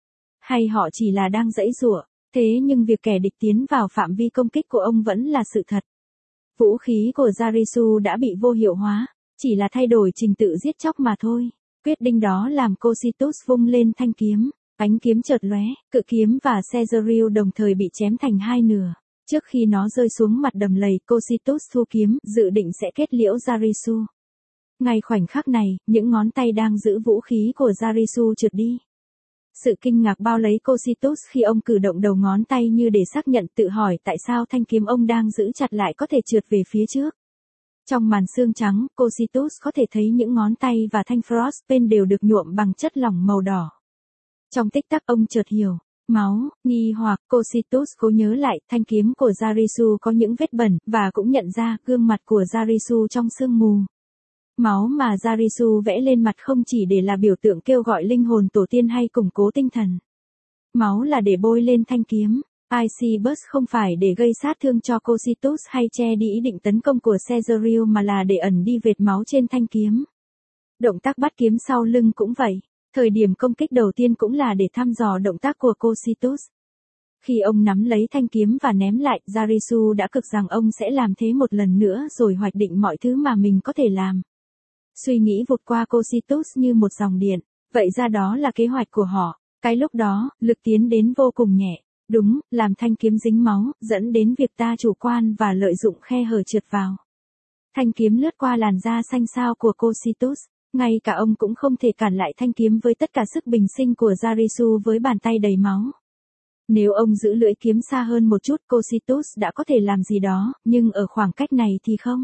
Hay họ chỉ là đang giãy giụa, thế nhưng việc kẻ địch tiến vào phạm vi công kích của ông vẫn là sự thật. Vũ khí của Jarisu đã bị vô hiệu hóa, chỉ là thay đổi trình tự giết chóc mà thôi. Quyết định đó làm Cocytus vung lên thanh kiếm, ánh kiếm chợt lóe, cự kiếm và Caesariel đồng thời bị chém thành hai nửa. Trước khi nó rơi xuống mặt đầm lầy, Cocytus thu kiếm, dự định sẽ kết liễu Jarisu. Ngay khoảnh khắc này, những ngón tay đang giữ vũ khí của Jarisu trượt đi. Sự kinh ngạc bao lấy Cocytus khi ông cử động đầu ngón tay như để xác nhận, tự hỏi tại sao thanh kiếm ông đang giữ chặt lại có thể trượt về phía trước. Trong màn sương trắng, Cocytus có thể thấy những ngón tay và thanh Frostbane đều được nhuộm bằng chất lỏng màu đỏ. Trong tích tắc ông chợt hiểu, máu, nghi hoặc, Cocytus cố nhớ lại, thanh kiếm của Jarisu có những vết bẩn, và cũng nhận ra gương mặt của Jarisu trong sương mù. Máu mà Jarisu vẽ lên mặt không chỉ để là biểu tượng kêu gọi linh hồn tổ tiên hay củng cố tinh thần. Máu là để bôi lên thanh kiếm. Icy Burst không phải để gây sát thương cho Cocytus hay che đi ý định tấn công của Caesariel mà là để ẩn đi vệt máu trên thanh kiếm. Động tác bắt kiếm sau lưng cũng vậy. Thời điểm công kích đầu tiên cũng là để thăm dò động tác của Cocytus. Khi ông nắm lấy thanh kiếm và ném lại, Jarisu đã cực rằng ông sẽ làm thế một lần nữa rồi hoạch định mọi thứ mà mình có thể làm. Suy nghĩ vụt qua Cocytus như một dòng điện, vậy ra đó là kế hoạch của họ. Cái lúc đó, lực tiến đến vô cùng nhẹ. Đúng, làm thanh kiếm dính máu, dẫn đến việc ta chủ quan và lợi dụng khe hở trượt vào. Thanh kiếm lướt qua làn da xanh xao của Cocytus. Ngay cả ông cũng không thể cản lại thanh kiếm với tất cả sức bình sinh của Jarisu với bàn tay đầy máu. Nếu ông giữ lưỡi kiếm xa hơn một chút, Cocytus đã có thể làm gì đó, nhưng ở khoảng cách này thì không.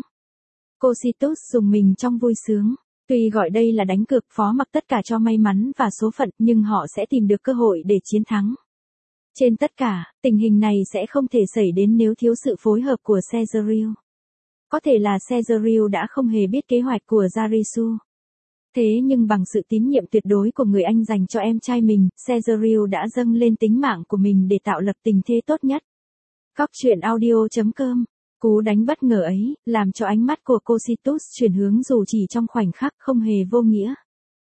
Cocytus dùng mình trong vui sướng. Tuy gọi đây là đánh cược, phó mặc tất cả cho may mắn và số phận, nhưng họ sẽ tìm được cơ hội để chiến thắng. Trên tất cả, tình hình này sẽ không thể xảy đến nếu thiếu sự phối hợp của Caesarion. Có thể là Caesarion đã không hề biết kế hoạch của Jarisu. Thế nhưng bằng sự tín nhiệm tuyệt đối của người anh dành cho em trai mình, Caesarion đã dâng lên tính mạng của mình để tạo lập tình thế tốt nhất. Góc truyện audio chấm com. Cú đánh bất ngờ ấy, làm cho ánh mắt của Cocytus chuyển hướng dù chỉ trong khoảnh khắc, không hề vô nghĩa.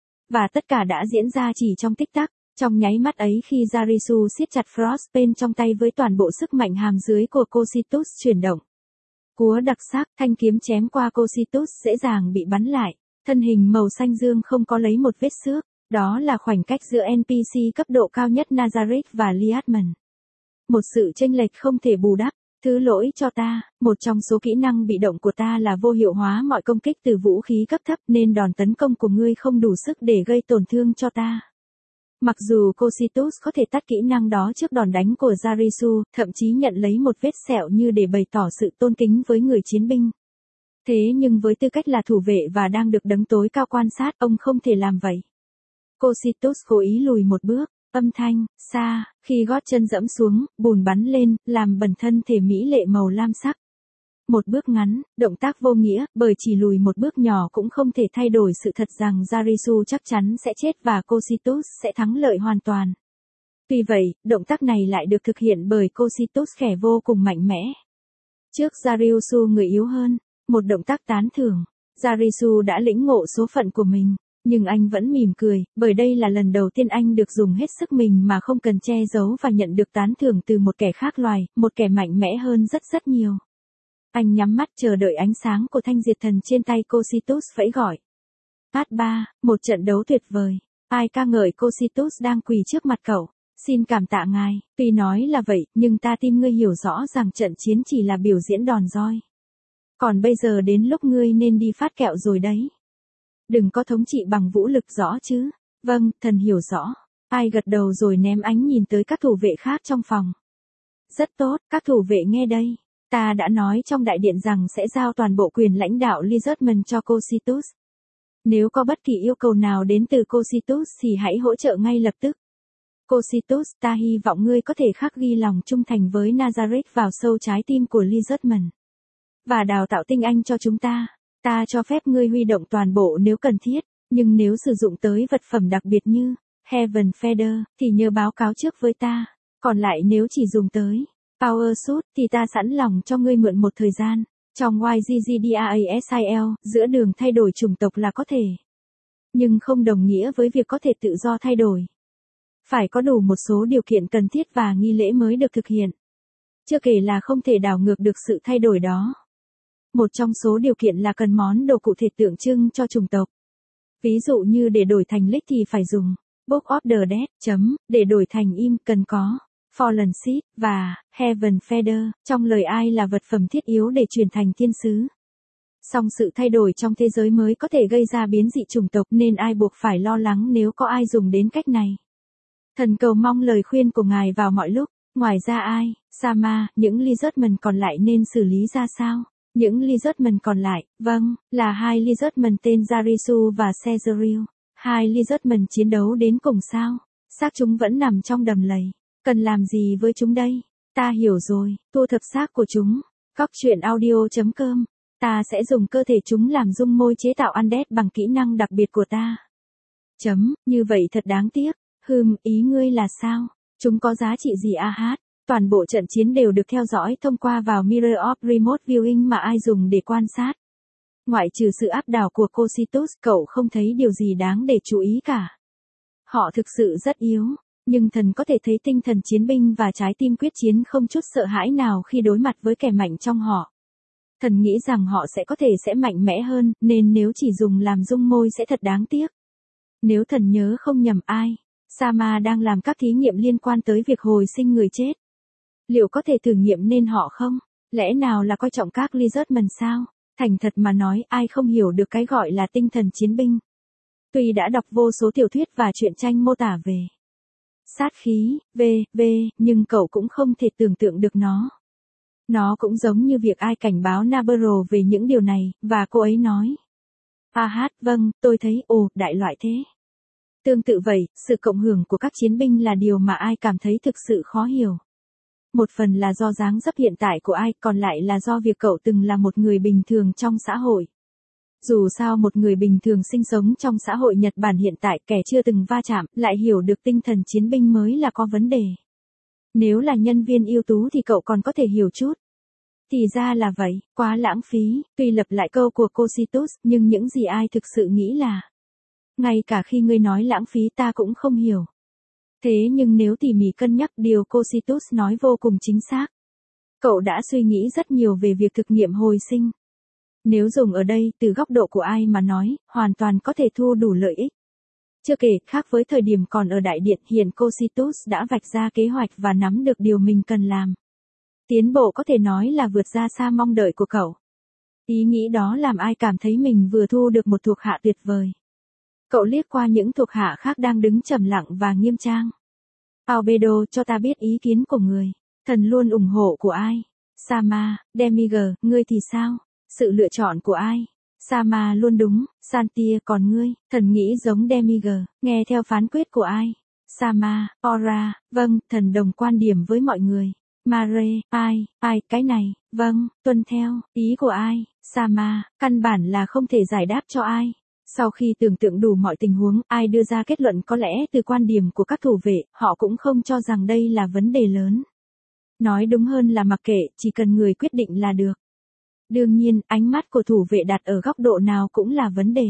Và tất cả đã diễn ra chỉ trong tích tắc. Trong nháy mắt ấy khi Jarisu siết chặt Frostbane trong tay với toàn bộ sức mạnh hàm dưới của Cocytus chuyển động. Cúa đặc sắc, thanh kiếm chém qua Cocytus dễ dàng bị bắn lại. Thân hình màu xanh dương không có lấy một vết xước. Đó là khoảnh cách giữa en pê xê cấp độ cao nhất Nazarick và Liatman. Một sự chênh lệch không thể bù đắp. Thứ lỗi cho ta, một trong số kỹ năng bị động của ta là vô hiệu hóa mọi công kích từ vũ khí cấp thấp, nên đòn tấn công của ngươi không đủ sức để gây tổn thương cho ta. Mặc dù Cocytus có thể tắt kỹ năng đó trước đòn đánh của Jarisu, thậm chí nhận lấy một vết sẹo như để bày tỏ sự tôn kính với người chiến binh. Thế nhưng với tư cách là thủ vệ và đang được đấng tối cao quan sát, ông không thể làm vậy. Cocytus cố ý lùi một bước, âm thanh, xa, khi gót chân dẫm xuống, bùn bắn lên, làm bẩn thân thể mỹ lệ màu lam sắc. Một bước ngắn, động tác vô nghĩa, bởi chỉ lùi một bước nhỏ cũng không thể thay đổi sự thật rằng Jarisu chắc chắn sẽ chết và Cocytus sẽ thắng lợi hoàn toàn. Tuy vậy, động tác này lại được thực hiện bởi Cocytus kẻ vô cùng mạnh mẽ. Trước Jarisu người yếu hơn, một động tác tán thưởng, Jarisu đã lĩnh ngộ số phận của mình. Nhưng anh vẫn mỉm cười, bởi đây là lần đầu tiên anh được dùng hết sức mình mà không cần che giấu và nhận được tán thưởng từ một kẻ khác loài, một kẻ mạnh mẽ hơn rất rất nhiều. Anh nhắm mắt chờ đợi ánh sáng của thanh diệt thần trên tay Cocytus vẫy gọi. Part ba, một trận đấu tuyệt vời. Ai ca ngợi Cocytus đang quỳ trước mặt cậu. Xin cảm tạ ngài, tuy nói là vậy, nhưng ta tin ngươi hiểu rõ rằng trận chiến chỉ là biểu diễn đòn roi. Còn bây giờ đến lúc ngươi nên đi phát kẹo rồi đấy. Đừng có thống trị bằng vũ lực rõ chứ. Vâng, thần hiểu rõ. Ai gật đầu rồi ném ánh nhìn tới các thủ vệ khác trong phòng. Rất tốt, các thủ vệ nghe đây. Ta đã nói trong đại điện rằng sẽ giao toàn bộ quyền lãnh đạo Lizardman cho Cocytus. Nếu có bất kỳ yêu cầu nào đến từ Cocytus thì hãy hỗ trợ ngay lập tức. Cocytus, ta hy vọng ngươi có thể khắc ghi lòng trung thành với Nazarick vào sâu trái tim của Lizardman. Và đào tạo tinh anh cho chúng ta. Ta cho phép ngươi huy động toàn bộ nếu cần thiết, nhưng nếu sử dụng tới vật phẩm đặc biệt như Heaven Feather, thì nhớ báo cáo trước với ta. Còn lại nếu chỉ dùng tới Power Suit thì ta sẵn lòng cho ngươi mượn một thời gian. Trong Y G G D A S I L, giữa đường thay đổi chủng tộc là có thể. Nhưng không đồng nghĩa với việc có thể tự do thay đổi. Phải có đủ một số điều kiện cần thiết và nghi lễ mới được thực hiện. Chưa kể là không thể đảo ngược được sự thay đổi đó. Một trong số điều kiện là cần món đồ cụ thể tượng trưng cho chủng tộc. Ví dụ như để đổi thành Lick thì phải dùng Book of the Dead, chấm, để đổi thành Im cần có Fallen Seed và Heaven Feather, trong lời ai là vật phẩm thiết yếu để chuyển thành thiên sứ. Song sự thay đổi trong thế giới mới có thể gây ra biến dị chủng tộc nên ai buộc phải lo lắng nếu có ai dùng đến cách này. Thần cầu mong lời khuyên của ngài vào mọi lúc. Ngoài ra ai, Sama, những Lizardman còn lại nên xử lý ra sao? Những Lizardman còn lại, vâng, là hai Lizardman tên Jarisu và Caesarion. Hai Lizardman chiến đấu đến cùng sao? Xác chúng vẫn nằm trong đầm lầy. Cần làm gì với chúng đây? Ta hiểu rồi, thu thập xác của chúng. Góc truyện audio chấm com. Ta sẽ dùng cơ thể chúng làm dung môi chế tạo undead bằng kỹ năng đặc biệt của ta. Chấm, như vậy thật đáng tiếc. Hừm, ý ngươi là sao? Chúng có giá trị gì a hát? Toàn bộ trận chiến đều được theo dõi thông qua vào Mirror of Remote Viewing mà ai dùng để quan sát. Ngoại trừ sự áp đảo của Cocytus, cậu không thấy điều gì đáng để chú ý cả. Họ thực sự rất yếu, nhưng thần có thể thấy tinh thần chiến binh và trái tim quyết chiến không chút sợ hãi nào khi đối mặt với kẻ mạnh trong họ. Thần nghĩ rằng họ sẽ có thể sẽ mạnh mẽ hơn, nên nếu chỉ dùng làm dung môi sẽ thật đáng tiếc. Nếu thần nhớ không nhầm ai, Sama đang làm các thí nghiệm liên quan tới việc hồi sinh người chết. Liệu có thể thử nghiệm nên họ không? Lẽ nào là coi trọng các Lizardman sao? Thành thật mà nói, ai không hiểu được cái gọi là tinh thần chiến binh. Tuy đã đọc vô số tiểu thuyết và truyện tranh mô tả về sát khí, v, v, nhưng cậu cũng không thể tưởng tượng được nó. Nó cũng giống như việc ai cảnh báo Navarro về những điều này, và cô ấy nói. À hát, vâng, tôi thấy, ồ, đại loại thế. Tương tự vậy, sự cộng hưởng của các chiến binh là điều mà ai cảm thấy thực sự khó hiểu. Một phần là do dáng dấp hiện tại của ai, còn lại là do việc cậu từng là một người bình thường trong xã hội. Dù sao một người bình thường sinh sống trong xã hội Nhật Bản hiện tại, kẻ chưa từng va chạm, lại hiểu được tinh thần chiến binh mới là có vấn đề. Nếu là nhân viên ưu tú thì cậu còn có thể hiểu chút. Thì ra là vậy, quá lãng phí. Tuy lặp lại câu của Cositus, nhưng những gì ai thực sự nghĩ là ngay cả khi ngươi nói lãng phí ta cũng không hiểu. Thế nhưng nếu tỉ mỉ cân nhắc, điều Cositus nói vô cùng chính xác. Cậu đã suy nghĩ rất nhiều về việc thực nghiệm hồi sinh. Nếu dùng ở đây, từ góc độ của ai mà nói, hoàn toàn có thể thu đủ lợi ích. Chưa kể, khác với thời điểm còn ở đại điện, hiện Cositus đã vạch ra kế hoạch và nắm được điều mình cần làm. Tiến bộ có thể nói là vượt ra xa mong đợi của cậu. Ý nghĩ đó làm ai cảm thấy mình vừa thu được một thuộc hạ tuyệt vời. Cậu liếc qua những thuộc hạ khác đang đứng trầm lặng và nghiêm trang. Albedo, cho ta biết ý kiến của người. Thần luôn ủng hộ của ai? Sama, Demiger, ngươi thì sao? Sự lựa chọn của ai? Sama luôn đúng, Santia, còn ngươi? Thần nghĩ giống Demiger, nghe theo phán quyết của ai? Sama, Ora, vâng, thần đồng quan điểm với mọi người. Mare, ai, ai, cái này, vâng, tuân theo, ý của ai? Sama, căn bản là không thể giải đáp cho ai. Sau khi tưởng tượng đủ mọi tình huống, ai đưa ra kết luận có lẽ từ quan điểm của các thủ vệ, họ cũng không cho rằng đây là vấn đề lớn. Nói đúng hơn là mặc kệ, chỉ cần người quyết định là được. Đương nhiên, ánh mắt của thủ vệ đặt ở góc độ nào cũng là vấn đề.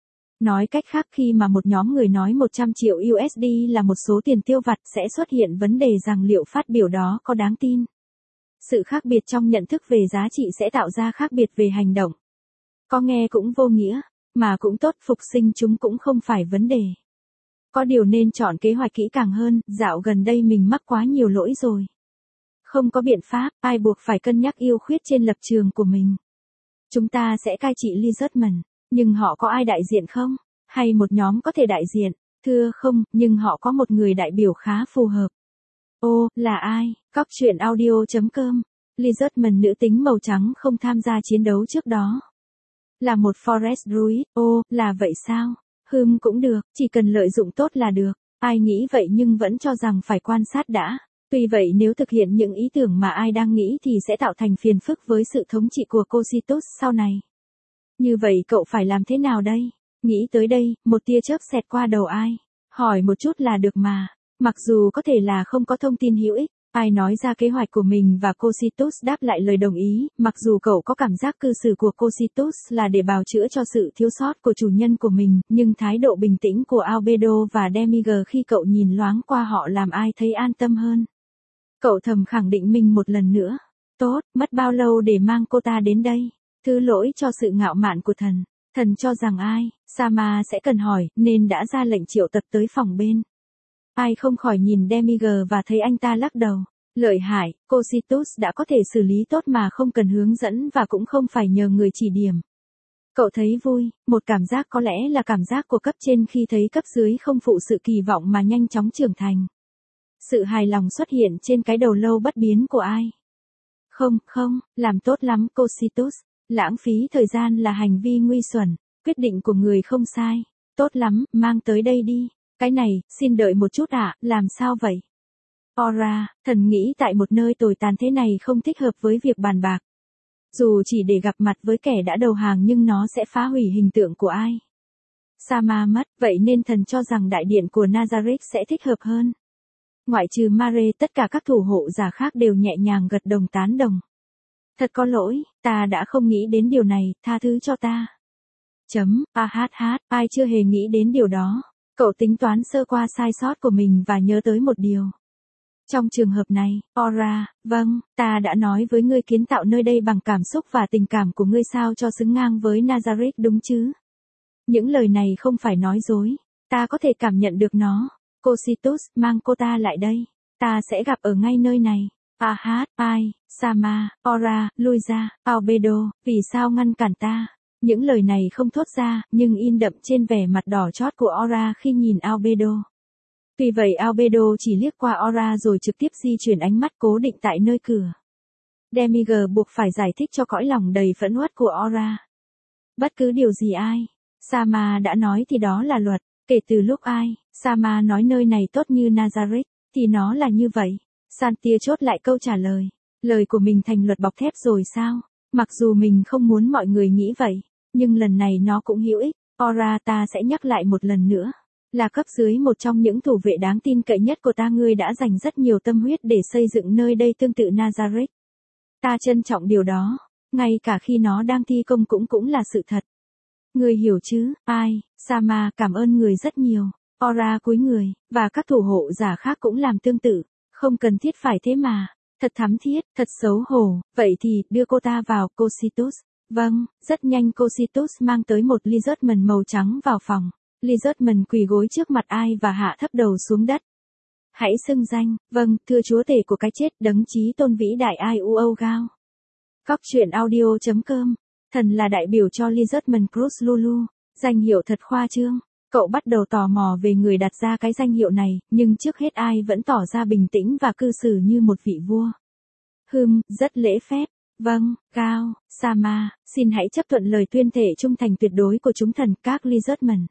Nói cách khác, khi mà một nhóm người nói một trăm triệu u ét đê là một số tiền tiêu vặt, sẽ xuất hiện vấn đề rằng liệu phát biểu đó có đáng tin. Sự khác biệt trong nhận thức về giá trị sẽ tạo ra khác biệt về hành động. Có nghe cũng vô nghĩa, mà cũng tốt, phục sinh chúng cũng không phải vấn đề. Có điều nên chọn kế hoạch kỹ càng hơn, dạo gần đây mình mắc quá nhiều lỗi rồi. Không có biện pháp, ai buộc phải cân nhắc ưu khuyết trên lập trường của mình. Chúng ta sẽ cai trị Lizardman, nhưng họ có ai đại diện không? Hay một nhóm có thể đại diện? Thưa không, nhưng họ có một người đại biểu khá phù hợp. Ô, là ai? Cóc truyện audio chấm com. Lizardman nữ tính màu trắng không tham gia chiến đấu trước đó. Là một Forest Druid. Ô, là vậy sao? Hừm cũng được, chỉ cần lợi dụng tốt là được. Ai nghĩ vậy nhưng vẫn cho rằng phải quan sát đã. Tuy vậy nếu thực hiện những ý tưởng mà ai đang nghĩ thì sẽ tạo thành phiền phức với sự thống trị của Cositus sau này. Như vậy cậu phải làm thế nào đây? Nghĩ tới đây, một tia chớp xẹt qua đầu ai. Hỏi một chút là được mà. Mặc dù có thể là không có thông tin hữu ích. Ai nói ra kế hoạch của mình và Cositus đáp lại lời đồng ý, mặc dù cậu có cảm giác cư xử của Cositus là để bào chữa cho sự thiếu sót của chủ nhân của mình, nhưng thái độ bình tĩnh của Albedo và Demiger khi cậu nhìn loáng qua họ làm ai thấy an tâm hơn. Cậu thầm khẳng định mình một lần nữa. Tốt, mất bao lâu để mang cô ta đến đây? Thứ lỗi cho sự ngạo mạn của thần. Thần cho rằng ai, Sama sẽ cần hỏi, nên đã ra lệnh triệu tập tới phòng bên. Ai không khỏi nhìn Demiger và thấy anh ta lắc đầu. Lợi hại, Cositus đã có thể xử lý tốt mà không cần hướng dẫn và cũng không phải nhờ người chỉ điểm. Cậu thấy vui, một cảm giác có lẽ là cảm giác của cấp trên khi thấy cấp dưới không phụ sự kỳ vọng mà nhanh chóng trưởng thành. Sự hài lòng xuất hiện trên cái đầu lâu bất biến của ai. Không, không, làm tốt lắm Cositus. Lãng phí thời gian là hành vi nguy xuẩn. Quyết định của người không sai. Tốt lắm, mang tới đây đi. Cái này, xin đợi một chút ạ, à, làm sao vậy? Ora, thần nghĩ tại một nơi tồi tàn thế này không thích hợp với việc bàn bạc. Dù chỉ để gặp mặt với kẻ đã đầu hàng nhưng nó sẽ phá hủy hình tượng của ai. Sama mất, vậy nên thần cho rằng đại điện của Nazareth sẽ thích hợp hơn. Ngoại trừ Mare, tất cả các thủ hộ giả khác đều nhẹ nhàng gật đồng tán đồng. Thật có lỗi, ta đã không nghĩ đến điều này, tha thứ cho ta. Chấm, a hát hát, ai chưa hề nghĩ đến điều đó. Cậu tính toán sơ qua sai sót của mình và nhớ tới một điều. Trong trường hợp này, Ora, vâng, ta đã nói với ngươi kiến tạo nơi đây bằng cảm xúc và tình cảm của ngươi sao cho xứng ngang với Nazareth đúng chứ? Những lời này không phải nói dối, ta có thể cảm nhận được nó. Cositus, mang cô ta lại đây. Ta sẽ gặp ở ngay nơi này. A hát, ai, Sama, Ora, lui ra, Albedo, vì sao ngăn cản ta? Những lời này không thốt ra, nhưng in đậm trên vẻ mặt đỏ chót của Aura khi nhìn Albedo. Tuy vậy Albedo chỉ liếc qua Aura rồi trực tiếp di chuyển ánh mắt cố định tại nơi cửa. Demiger buộc phải giải thích cho cõi lòng đầy phẫn uất của Aura. Bất cứ điều gì ai, Sama đã nói thì đó là luật, kể từ lúc ai, Sama nói nơi này tốt như Nazareth, thì nó là như vậy. Santia chốt lại câu trả lời. Lời của mình thành luật bọc thép rồi sao? Mặc dù mình không muốn mọi người nghĩ vậy, nhưng lần này nó cũng hữu ích. Aura, ta sẽ nhắc lại một lần nữa. Là cấp dưới một trong những thủ vệ đáng tin cậy nhất của ta, ngươi đã dành rất nhiều tâm huyết để xây dựng nơi đây tương tự Nazareth. Ta trân trọng điều đó, ngay cả khi nó đang thi công cũng cũng là sự thật. Ngươi hiểu chứ, ai, Sama, cảm ơn người rất nhiều. Aura cúi người, và các thủ hộ giả khác cũng làm tương tự. Không cần thiết phải thế mà. Thật thắm thiết, thật xấu hổ. Vậy thì, đưa cô ta vào, Cositus. Vâng, rất nhanh Cositus mang tới một ly Judgment màu trắng vào phòng. Ly Judgment quỳ gối trước mặt ai và hạ thấp đầu xuống đất. Hãy xưng danh, vâng, thưa chúa tể của cái chết, đấng chí tôn vĩ đại ai u âu gao. Cóc truyện audio chấm com. Thần là đại biểu cho Ly Judgment Cruz Lulu. Danh hiệu thật khoa trương. Cậu bắt đầu tò mò về người đặt ra cái danh hiệu này, nhưng trước hết ai vẫn tỏ ra bình tĩnh và cư xử như một vị vua. Hừm, rất lễ phép. Vâng, Cao, Sama, xin hãy chấp thuận lời tuyên thệ trung thành tuyệt đối của chúng thần, các Ly Judgment.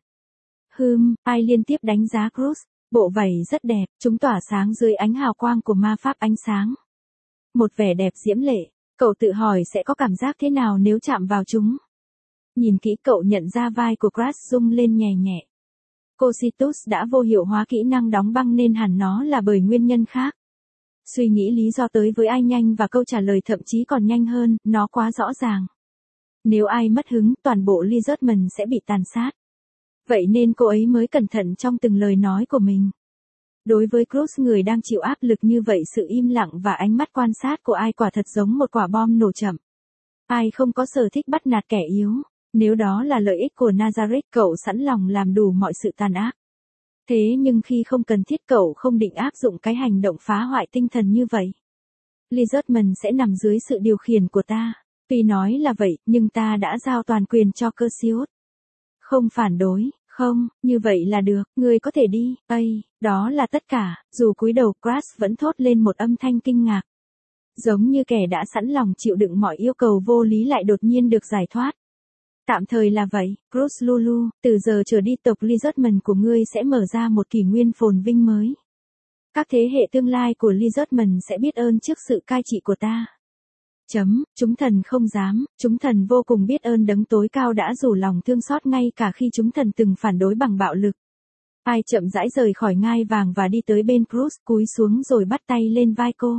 Hừm, ai liên tiếp đánh giá Cruz. Bộ vảy rất đẹp, chúng tỏa sáng dưới ánh hào quang của ma pháp ánh sáng. Một vẻ đẹp diễm lệ, cậu tự hỏi sẽ có cảm giác thế nào nếu chạm vào chúng. Nhìn kỹ cậu nhận ra vai của Crash rung lên nhẹ nhẹ. Cositus đã vô hiệu hóa kỹ năng đóng băng nên hẳn nó là bởi nguyên nhân khác. Suy nghĩ lý do tới với ai nhanh và câu trả lời thậm chí còn nhanh hơn, nó quá rõ ràng. Nếu ai mất hứng, toàn bộ Ly Judgment sẽ bị tàn sát. Vậy nên cô ấy mới cẩn thận trong từng lời nói của mình. Đối với Cruz, người đang chịu áp lực như vậy, sự im lặng và ánh mắt quan sát của ai quả thật giống một quả bom nổ chậm. Ai không có sở thích bắt nạt kẻ yếu. Nếu đó là lợi ích của Nazareth, cậu sẵn lòng làm đủ mọi sự tàn ác. Thế nhưng khi không cần thiết, cậu không định áp dụng cái hành động phá hoại tinh thần như vậy. Ly Judgment sẽ nằm dưới sự điều khiển của ta. Tuy nói là vậy, nhưng ta đã giao toàn quyền cho Perseus. Không phản đối, không, như vậy là được, ngươi có thể đi, ây, đó là tất cả. Dù cúi đầu, Crash vẫn thốt lên một âm thanh kinh ngạc. Giống như kẻ đã sẵn lòng chịu đựng mọi yêu cầu vô lý lại đột nhiên được giải thoát. Tạm thời là vậy, Cruz Lulu, từ giờ trở đi tộc Ly Judgment của ngươi sẽ mở ra một kỷ nguyên phồn vinh mới. Các thế hệ tương lai của Ly Judgment sẽ biết ơn trước sự cai trị của ta. Chấm, chúng thần không dám, chúng thần vô cùng biết ơn đấng tối cao đã rủ lòng thương xót ngay cả khi chúng thần từng phản đối bằng bạo lực. Ai chậm rãi rời khỏi ngai vàng và đi tới bên Cruz, cúi xuống rồi bắt tay lên vai cô.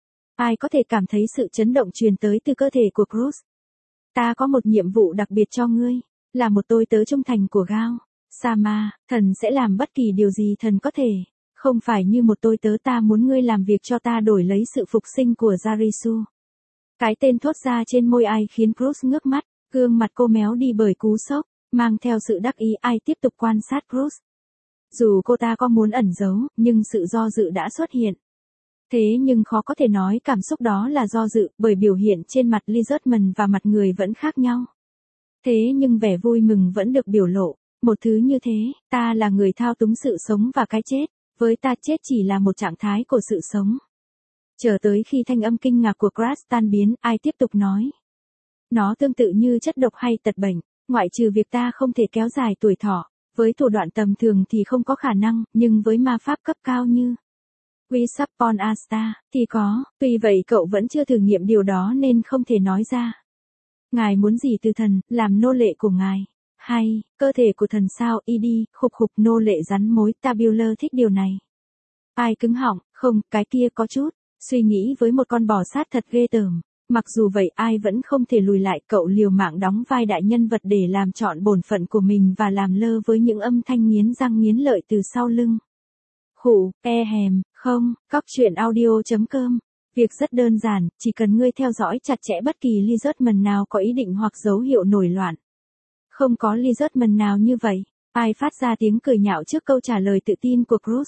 Ai có thể cảm thấy sự chấn động truyền tới từ cơ thể của Cruz. Ta có một nhiệm vụ đặc biệt cho ngươi, là một tôi tớ trung thành của Gao. Sama, thần sẽ làm bất kỳ điều gì thần có thể. Không phải như một tôi tớ, ta muốn ngươi làm việc cho ta đổi lấy sự phục sinh của Jarisu. Cái tên thốt ra trên môi ai khiến Cruz ngước mắt, gương mặt cô méo đi bởi cú sốc, mang theo sự đắc ý. Ai tiếp tục quan sát Cruz. Dù cô ta có muốn ẩn giấu, nhưng sự do dự đã xuất hiện. Thế nhưng khó có thể nói cảm xúc đó là do dự, bởi biểu hiện trên mặt Ly Judgment và mặt người vẫn khác nhau. Thế nhưng vẻ vui mừng vẫn được biểu lộ. Một thứ như thế, ta là người thao túng sự sống và cái chết. Với ta, chết chỉ là một trạng thái của sự sống. Chờ tới khi thanh âm kinh ngạc của Crash tan biến, ai tiếp tục nói. Nó tương tự như chất độc hay tật bệnh, ngoại trừ việc ta không thể kéo dài tuổi thọ. Với thủ đoạn tầm thường thì không có khả năng, nhưng với ma pháp cấp cao như Wisupon Asta, thì có. Tuy vậy cậu vẫn chưa thử nghiệm điều đó nên không thể nói ra. Ngài muốn gì từ thần, làm nô lệ của ngài? Hay, cơ thể của thần sao? Y đi, khục khục, nô lệ rắn mối. Tabular thích điều này. Ai cứng họng, không, cái kia có chút. Suy nghĩ với một con bò sát thật ghê tởm. Mặc dù vậy, ai vẫn không thể lùi lại. Cậu liều mạng đóng vai đại nhân vật để làm trọn bổn phận của mình và làm lơ với những âm thanh nghiến răng nghiến lợi từ sau lưng. Khủ, e hèm, không, cóc truyện audio chấm com. Việc rất đơn giản, chỉ cần ngươi theo dõi chặt chẽ bất kỳ Ly Judgment nào có ý định hoặc dấu hiệu nổi loạn. Không có Ly Judgment nào như vậy. Ai phát ra tiếng cười nhạo trước câu trả lời tự tin của Cruz.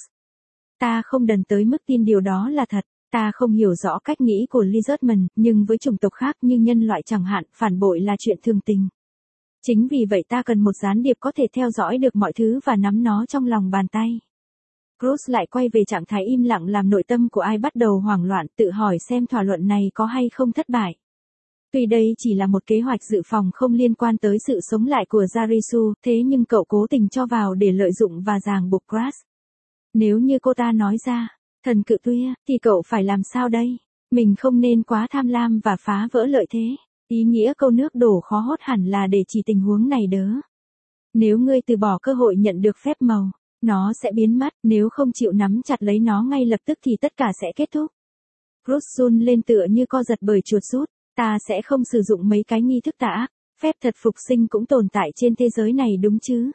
Ta không đần tới mức tin điều đó là thật. Ta không hiểu rõ cách nghĩ của Ly Judgment, nhưng với chủng tộc khác như nhân loại chẳng hạn, phản bội là chuyện thường tình. Chính vì vậy ta cần một gián điệp có thể theo dõi được mọi thứ và nắm nó trong lòng bàn tay. Cruz lại quay về trạng thái im lặng làm nội tâm của ai bắt đầu hoảng loạn, tự hỏi xem thỏa luận này có hay không thất bại. Tuy đây chỉ là một kế hoạch dự phòng không liên quan tới sự sống lại của Jarisu, thế nhưng cậu cố tình cho vào để lợi dụng và ràng buộc Crash. Nếu như cô ta nói ra, thần cự tuyết, thì cậu phải làm sao đây? Mình không nên quá tham lam và phá vỡ lợi thế. Ý nghĩa câu nước đổ khó hốt hẳn là để chỉ tình huống này đớ. Nếu ngươi từ bỏ cơ hội nhận được phép màu, nó sẽ biến mất, nếu không chịu nắm chặt lấy nó ngay lập tức thì tất cả sẽ kết thúc. Cruz run lên tựa như co giật bởi chuột rút, ta sẽ không sử dụng mấy cái nghi thức tà ác, phép thật phục sinh cũng tồn tại trên thế giới này đúng chứ?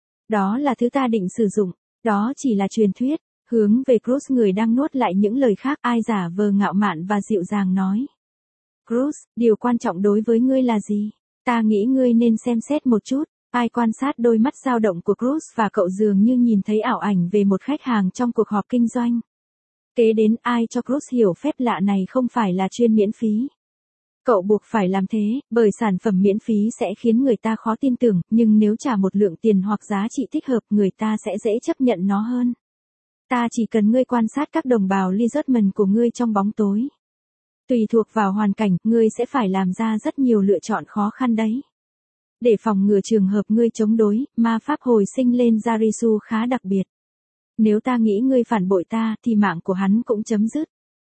Đó là thứ ta định sử dụng, đó chỉ là truyền thuyết. Hướng về Cruz người đang nuốt lại những lời khác, ai giả vờ ngạo mạn và dịu dàng nói. Cruz, điều quan trọng đối với ngươi là gì? Ta nghĩ ngươi nên xem xét một chút. Ai quan sát đôi mắt dao động của Cruz và cậu dường như nhìn thấy ảo ảnh về một khách hàng trong cuộc họp kinh doanh. Kế đến ai cho Cruz hiểu phép lạ này không phải là chuyên miễn phí. Cậu buộc phải làm thế, bởi sản phẩm miễn phí sẽ khiến người ta khó tin tưởng, nhưng nếu trả một lượng tiền hoặc giá trị thích hợp người ta sẽ dễ chấp nhận nó hơn. Ta chỉ cần ngươi quan sát các đồng bào Lizardman của ngươi trong bóng tối. Tùy thuộc vào hoàn cảnh, ngươi sẽ phải làm ra rất nhiều lựa chọn khó khăn đấy. Để phòng ngừa trường hợp ngươi chống đối, ma pháp hồi sinh lên Jarisu khá đặc biệt. Nếu ta nghĩ ngươi phản bội ta, thì mạng của hắn cũng chấm dứt.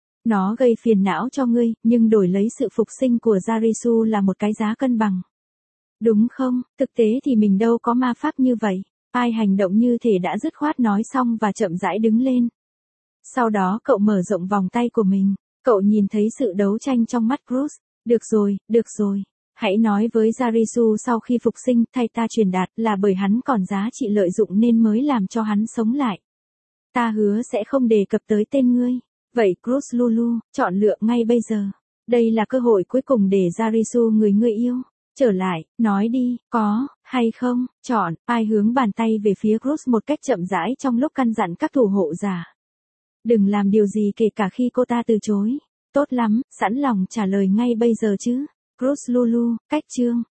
Nó gây phiền não cho ngươi, nhưng đổi lấy sự phục sinh của Jarisu là một cái giá cân bằng. Đúng không? Thực tế thì mình đâu có ma pháp như vậy. Ai hành động như thể đã dứt khoát nói xong và chậm rãi đứng lên. Sau đó cậu mở rộng vòng tay của mình. Cậu nhìn thấy sự đấu tranh trong mắt Cruz. Được rồi, được rồi. Hãy nói với Jarisu sau khi phục sinh, thay ta truyền đạt là bởi hắn còn giá trị lợi dụng nên mới làm cho hắn sống lại. Ta hứa sẽ không đề cập tới tên ngươi. Vậy Cruz Lulu, chọn lựa ngay bây giờ. Đây là cơ hội cuối cùng để Jarisu người ngươi yêu trở lại, nói đi, có, hay không, chọn, ai hướng bàn tay về phía Cruz một cách chậm rãi trong lúc căn dặn các thủ hộ giả. Đừng làm điều gì kể cả khi cô ta từ chối. Tốt lắm, sẵn lòng trả lời ngay bây giờ chứ. Cruz Lulu, cách chương.